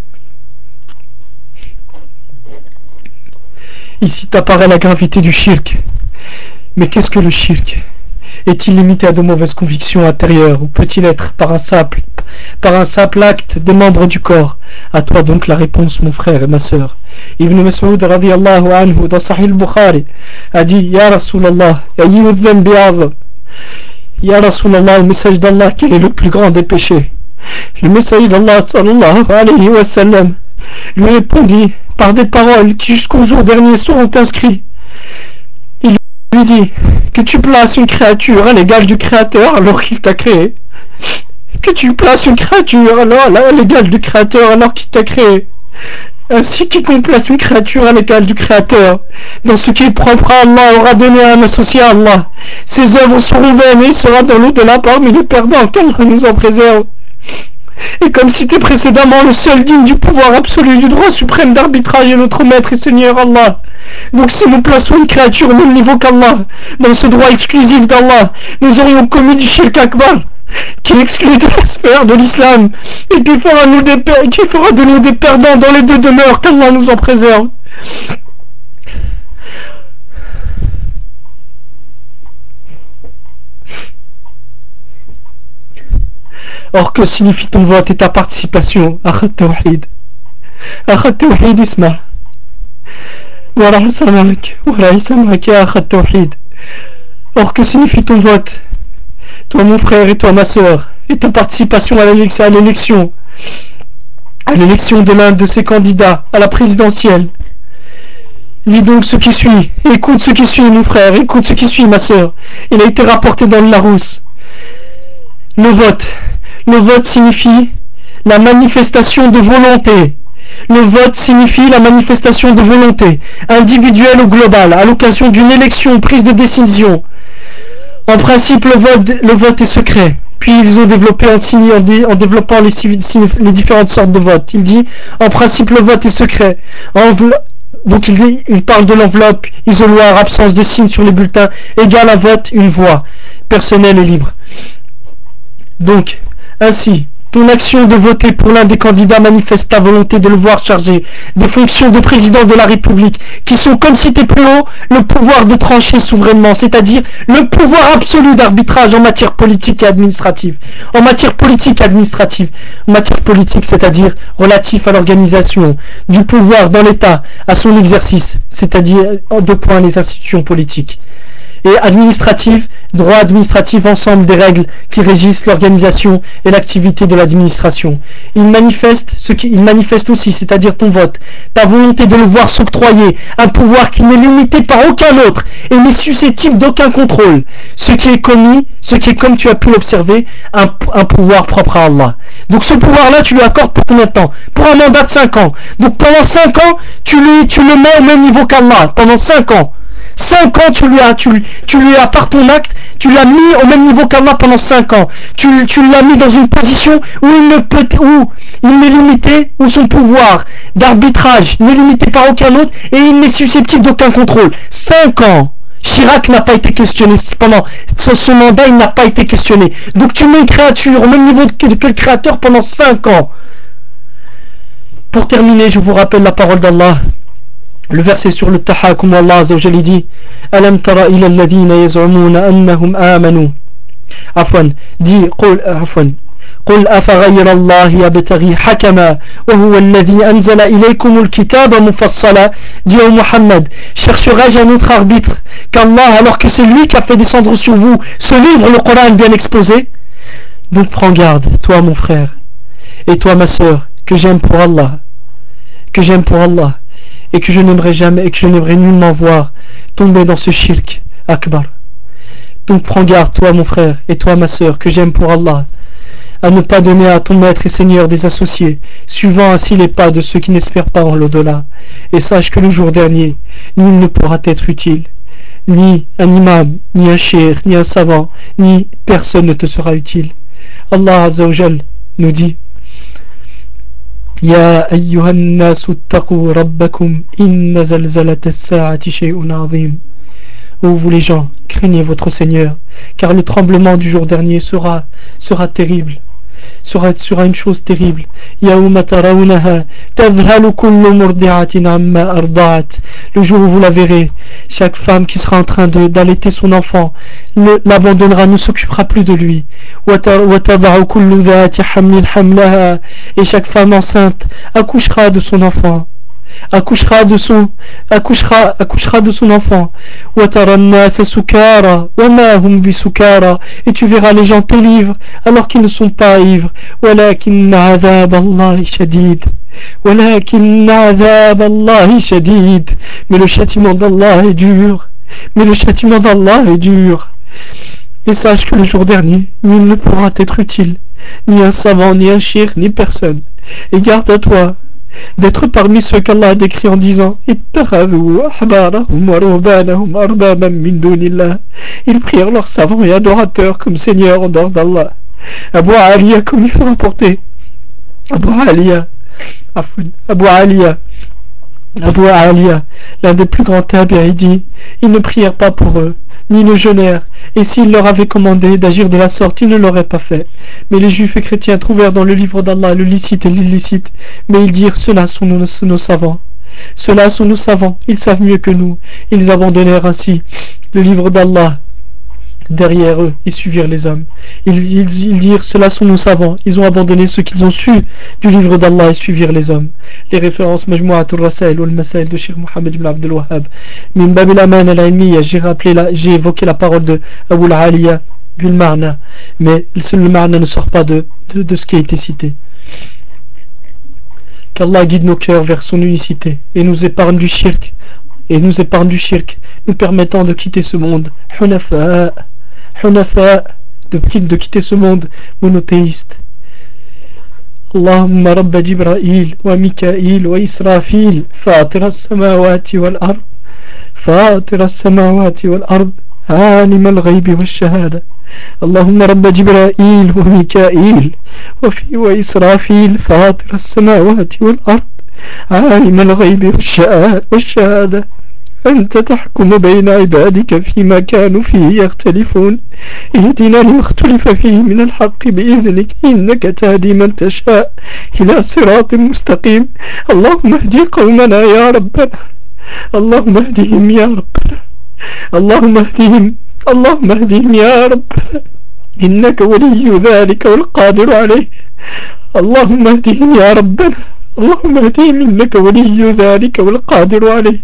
Ici t'apparaît la gravité du shirk. Mais qu'est-ce que le shirk? Est-il limité à de mauvaises convictions intérieures, ou peut-il être par un simple acte des membres du corps? À toi donc la réponse, mon frère et ma sœur. Ibn Mas'ud radiyallahu anhu dans Sahih al-Bukhari a dit: Ya Rasulallah, ayyu dhanbi a'zam. Ya Rasulallah, le message d'Allah, quel est le plus grand des péchés? Le message d'Allah sallallahu alayhi wa sallam lui répondit par des paroles qui jusqu'au jour dernier seront inscrites. Il lui dit: que tu places une créature à l'égal du Créateur alors qu'il t'a créé. Que tu places une créature à l'égal du Créateur alors qu'il t'a créé. Ainsi, quiconque place une créature à l'égal du Créateur dans ce qui est propre à Allah aura donné un associé à Allah. Ses œuvres seront vaines et il sera dans l'au-delà parmi les perdants, qu'Allah nous en préserve. Et comme cité précédemment, le seul digne du pouvoir absolu du droit suprême d'arbitrage est notre maître et Seigneur Allah. Donc si nous plaçons une créature au même niveau qu'Allah, dans ce droit exclusif d'Allah, nous aurions commis du shirk akbar, qui exclut de la sphère de l'islam, et qui fera de nous des perdants dans les deux demeures, qu'Allah nous en préserve. Or, que signifie ton vote et ta participation à Tawhid? أخ التوحيد اسمع وراح سامعك وراح سامعك يا أخ التوحيد. Or que signifie ton vote, toi mon frère et toi ma soeur, et ta participation à l'élection de l'un de ces candidats à la présidentielle? Lis donc ce qui suit, écoute ce qui suit mon frère, écoute ce qui suit ma soeur. Il a été rapporté dans le Larousse. Le vote. Le vote signifie la manifestation de volonté. Le vote signifie la manifestation de volonté, individuelle ou globale, à l'occasion d'une élection ou prise de décision. En principe, le vote est secret. Puis ils ont développé en développant les différentes sortes de votes. Il dit, en principe, le vote est secret. Donc il parle de l'enveloppe, isoloir, absence de signe sur les bulletins, égal à vote, une voix, personnelle et libre. Donc, ainsi, ton action de voter pour l'un des candidats manifeste ta volonté de le voir chargé des fonctions de président de la République, qui sont, comme cité plus haut, le pouvoir de trancher souverainement, c'est-à-dire le pouvoir absolu d'arbitrage en matière politique et administrative. En matière politique et administrative. En matière politique, c'est-à-dire relatif à l'organisation du pouvoir dans l'État, à son exercice, c'est-à-dire en 2 points les institutions politiques. Et administratif, droit administratif, ensemble des règles qui régissent l'organisation et l'activité de l'administration. Il manifeste aussi, c'est-à-dire ton vote, ta volonté de le voir s'octroyer un pouvoir qui n'est limité par aucun autre et n'est susceptible d'aucun contrôle. Ce qui est comme tu as pu l'observer, un pouvoir propre à Allah. Donc ce pouvoir-là, tu lui accordes pour combien de temps? Pour un mandat de 5 ans. Donc pendant 5 ans, tu le mets au même niveau qu'Allah. Pendant 5 ans. 5 ans, tu lui as, par ton acte, tu l'as mis au même niveau qu'Allah pendant 5 ans. Tu l'as mis dans une position où il n'est limité, où son pouvoir d'arbitrage n'est limité par aucun autre et il n'est susceptible d'aucun contrôle. 5 ans. Chirac n'a pas été questionné pendant son mandat, il n'a pas été questionné. Donc tu mets une créature au même niveau que le créateur pendant 5 ans. Pour terminer, je vous rappelle la parole d'Allah. Le verset sur le tahakum, Allah Azza wa Jalla dit Alam tara ila alladhina yaz'umuna annahum amanu. Afwan, dit afwan. قل أفغير الله يبتغي حكما وهو الذي أنزل إليكم الكتاب مفصلا. Dit au Muhammad, chercherai-je un autre arbitre qu'Allah alors que c'est lui qui a fait descendre sur vous ce livre, le Coran bien exposé? Donc prends garde, toi mon frère et toi ma soeur, que j'aime pour Allah, et que je n'aimerais jamais et que je n'aimerais nullement voir tomber dans ce shirk akbar. Donc prends garde, toi mon frère et toi ma soeur, que j'aime pour Allah, à ne pas donner à ton maître et seigneur des associés, suivant ainsi les pas de ceux qui n'espèrent pas en l'au-delà. Et sache que le jour dernier, nul ne pourra t'être utile, ni un imam, ni un cheikh, ni un savant, ni personne ne te sera utile. Allah Azza wa Jal nous dit يا أيها الناس اتقوا ربكم إن زلزلة الساعة شيء عظيم. Ô vous les gens, craignez votre Seigneur, car le tremblement du jour dernier sera terrible, sera une chose terrible. يوم ترونها تذهل كل مرضعة عما أرضعت. Le jour où vous la verrez, chaque femme qui sera en train d'allaiter son enfant l'abandonnera, ne s'occupera plus de lui. وتضع كل ذات حمل حملها. Et chaque femme enceinte accouchera de son enfant. accouchera de son enfant. Et tu verras les gens t'élivrer alors qu'ils ne sont pas ivres. Mais le châtiment d'Allah est dur. Et sache que le jour dernier, nul ne pourra t'être utile, ni un savant, ni un shir, ni personne. Et garde à toi d'être parmi ceux qu'Allah a décrit en disant Ils prirent leurs savants et adorateurs comme seigneurs en dehors d'Allah. Abu Aliya, comme il faut rapporter, Abu Aliya, l'un des plus grands tabi'ins, dit ils ne prièrent pas pour eux, ni ne jeûnèrent, et s'il leur avait commandé d'agir de la sorte, ils ne l'auraient pas fait. Mais les juifs et chrétiens trouvèrent dans le livre d'Allah le licite et l'illicite, mais ils dirent ceux-là sont nos savants. Ceux-là sont nos savants, ils savent mieux que nous. Ils abandonnèrent ainsi le livre d'Allah derrière eux et suivirent les hommes. Ils dirent, ceux-là sont nos savants, ils ont abandonné ce qu'ils ont su du livre d'Allah et suivirent les hommes. Les références Majmu'atul Rasail ou le Masail de Cheikh Mohammed ibn Abdel Wahhab. Min Babil Aman al-Ilmiya, j'ai évoqué la parole de Abu al-Aliya bil Marna, mais le Marna ne sort pas de ce qui a été cité. Qu'Allah guide nos cœurs vers son unicité et nous épargne du shirk, nous permettant de quitter ce monde hunafa, de quitter ce monde monothéiste. اللهم رب جبرائيل وميكائيل وإسرافيل فاطر السماوات والأرض عالم الغيب والشهادة اللهم رب جبرائيل وميكائيل وإسرافيل فاطر السماوات والأرض عالم الغيب والشهادة أنت تحكم بين عبادك فيما كانوا فيه يختلفون اهدنا لما اختلف فيه من الحق بإذنك إنك تهدي من تشاء إلى صراط مستقيم اللهم اهدي قومنا يا ربنا اللهم اهدهم يا ربنا اللهم اهدهم يا ربنا إنك ولي ذلك والقادر عليه اللهم اهدهم يا ربنا اللهم اهدهم إنك ولي ذلك والقادر عليه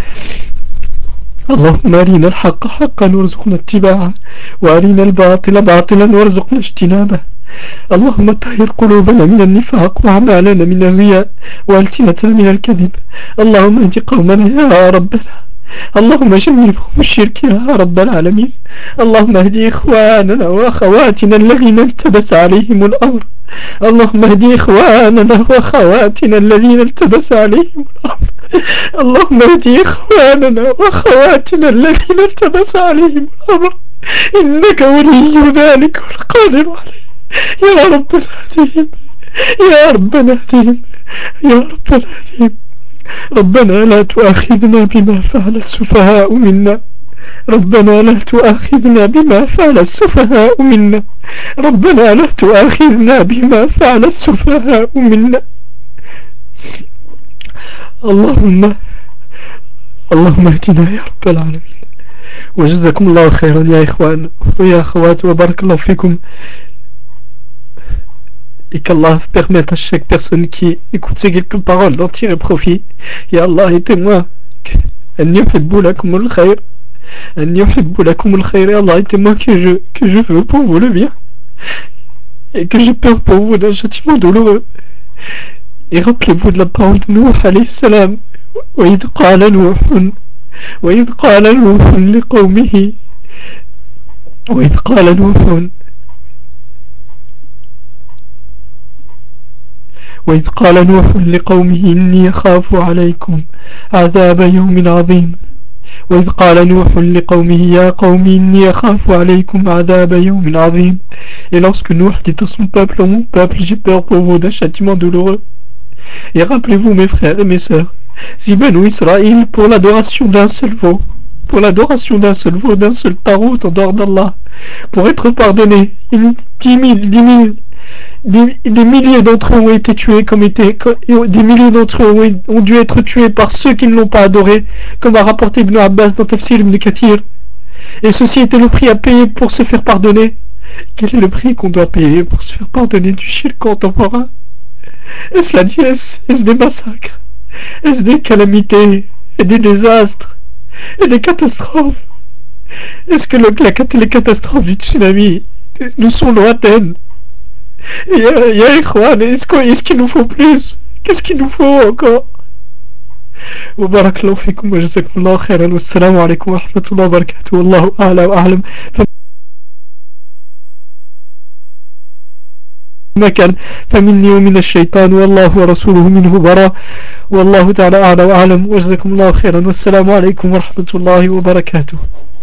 اللهم أرنا الحق حقا وارزقنا اتباعه وأرنا الباطل باطلا وارزقنا اجتنابه اللهم طهر قلوبنا من النفاق وأعمالنا من الرياء وألسنتنا من الكذب اللهم اهد قومنا يا ربنا اللهم جنبهم الشرك يا رب العالمين اللهم اهد إخواننا وأخواتنا الذين التبس عليهم الأمر اللهم اهد إخواننا وأخواتنا الذين التبس عليهم الأمر اللهم اهد إخواننا وأخواتنا الذين التبس عليهم الأمر إنك ولي ذلك والقادر عليه يا ربنا اهدهم يا ربنا اهدهم يا ربنا اهدهم ربنا لا تؤاخذنا بما فعل السفهاء منا ربنا لا تؤاخذنا بما فعل السفهاء منا ربنا لا تؤاخذنا بما فعل السفهاء منا اللهم اهدنا يا رب العالمين وجزاكم الله خيرا يا إخوان ويا أخوات وبارك الله فيكم et qu'Allah permette à chaque personne qui écoute ces quelques paroles d'en tirer profit. Et Allah est témoin أن يحب لكم الخير أن يحب لكم الخير et Allah est témoin que je veux pour vous le bien et que j'ai peur pour vous d'un châtiment douloureux. Et rappelez-vous de la parole de Nuh alayhi salam وإذ قال نوح لقومه وإذ قال نوح لقومه إني أخاف عليكم عذاب يوم عظيم وإذ قال نوح لقومه يا قوم إني أخاف عليكم عذاب يوم عظيم. Et lorsque Nuh dit à son peuple, oh mon peuple, j'ai peur pour vous d'un châtiment douloureux. Et rappelez-vous mes frères et mes sœurs, si Banu Israël pour l'adoration d'un seul veau, d'un seul tarot en dehors d'Allah, pour être pardonné, 10 000 des milliers d'entre eux ont été tués des milliers d'entre eux ont dû être tués par ceux qui ne l'ont pas adoré, comme a rapporté Ibn Abbas dans Tafsir Ibn Kathir. Et ceci était le prix à payer pour se faire pardonner. Quel est le prix qu'on doit payer pour se faire pardonner du shirk contemporain? Est-ce la nièce? Est-ce des massacres? Est-ce des calamités et des désastres et des catastrophes? Est-ce que les catastrophes du tsunami nous sont lointaines? Ya Ikhwan, est-ce qu'il nous faut plus? Qu'est-ce qu'il nous faut encore? وبارك الله فيكم وجزاكم الله خيرا والسلام عليكم ورحمة الله وبركاته والله أعلى وأعلم فما كان فمني ومن الشيطان والله ورسوله منه براء والله تعالى أعلى وأعلم وجزاكم الله خيرا والسلام عليكم ورحمة الله وبركاته.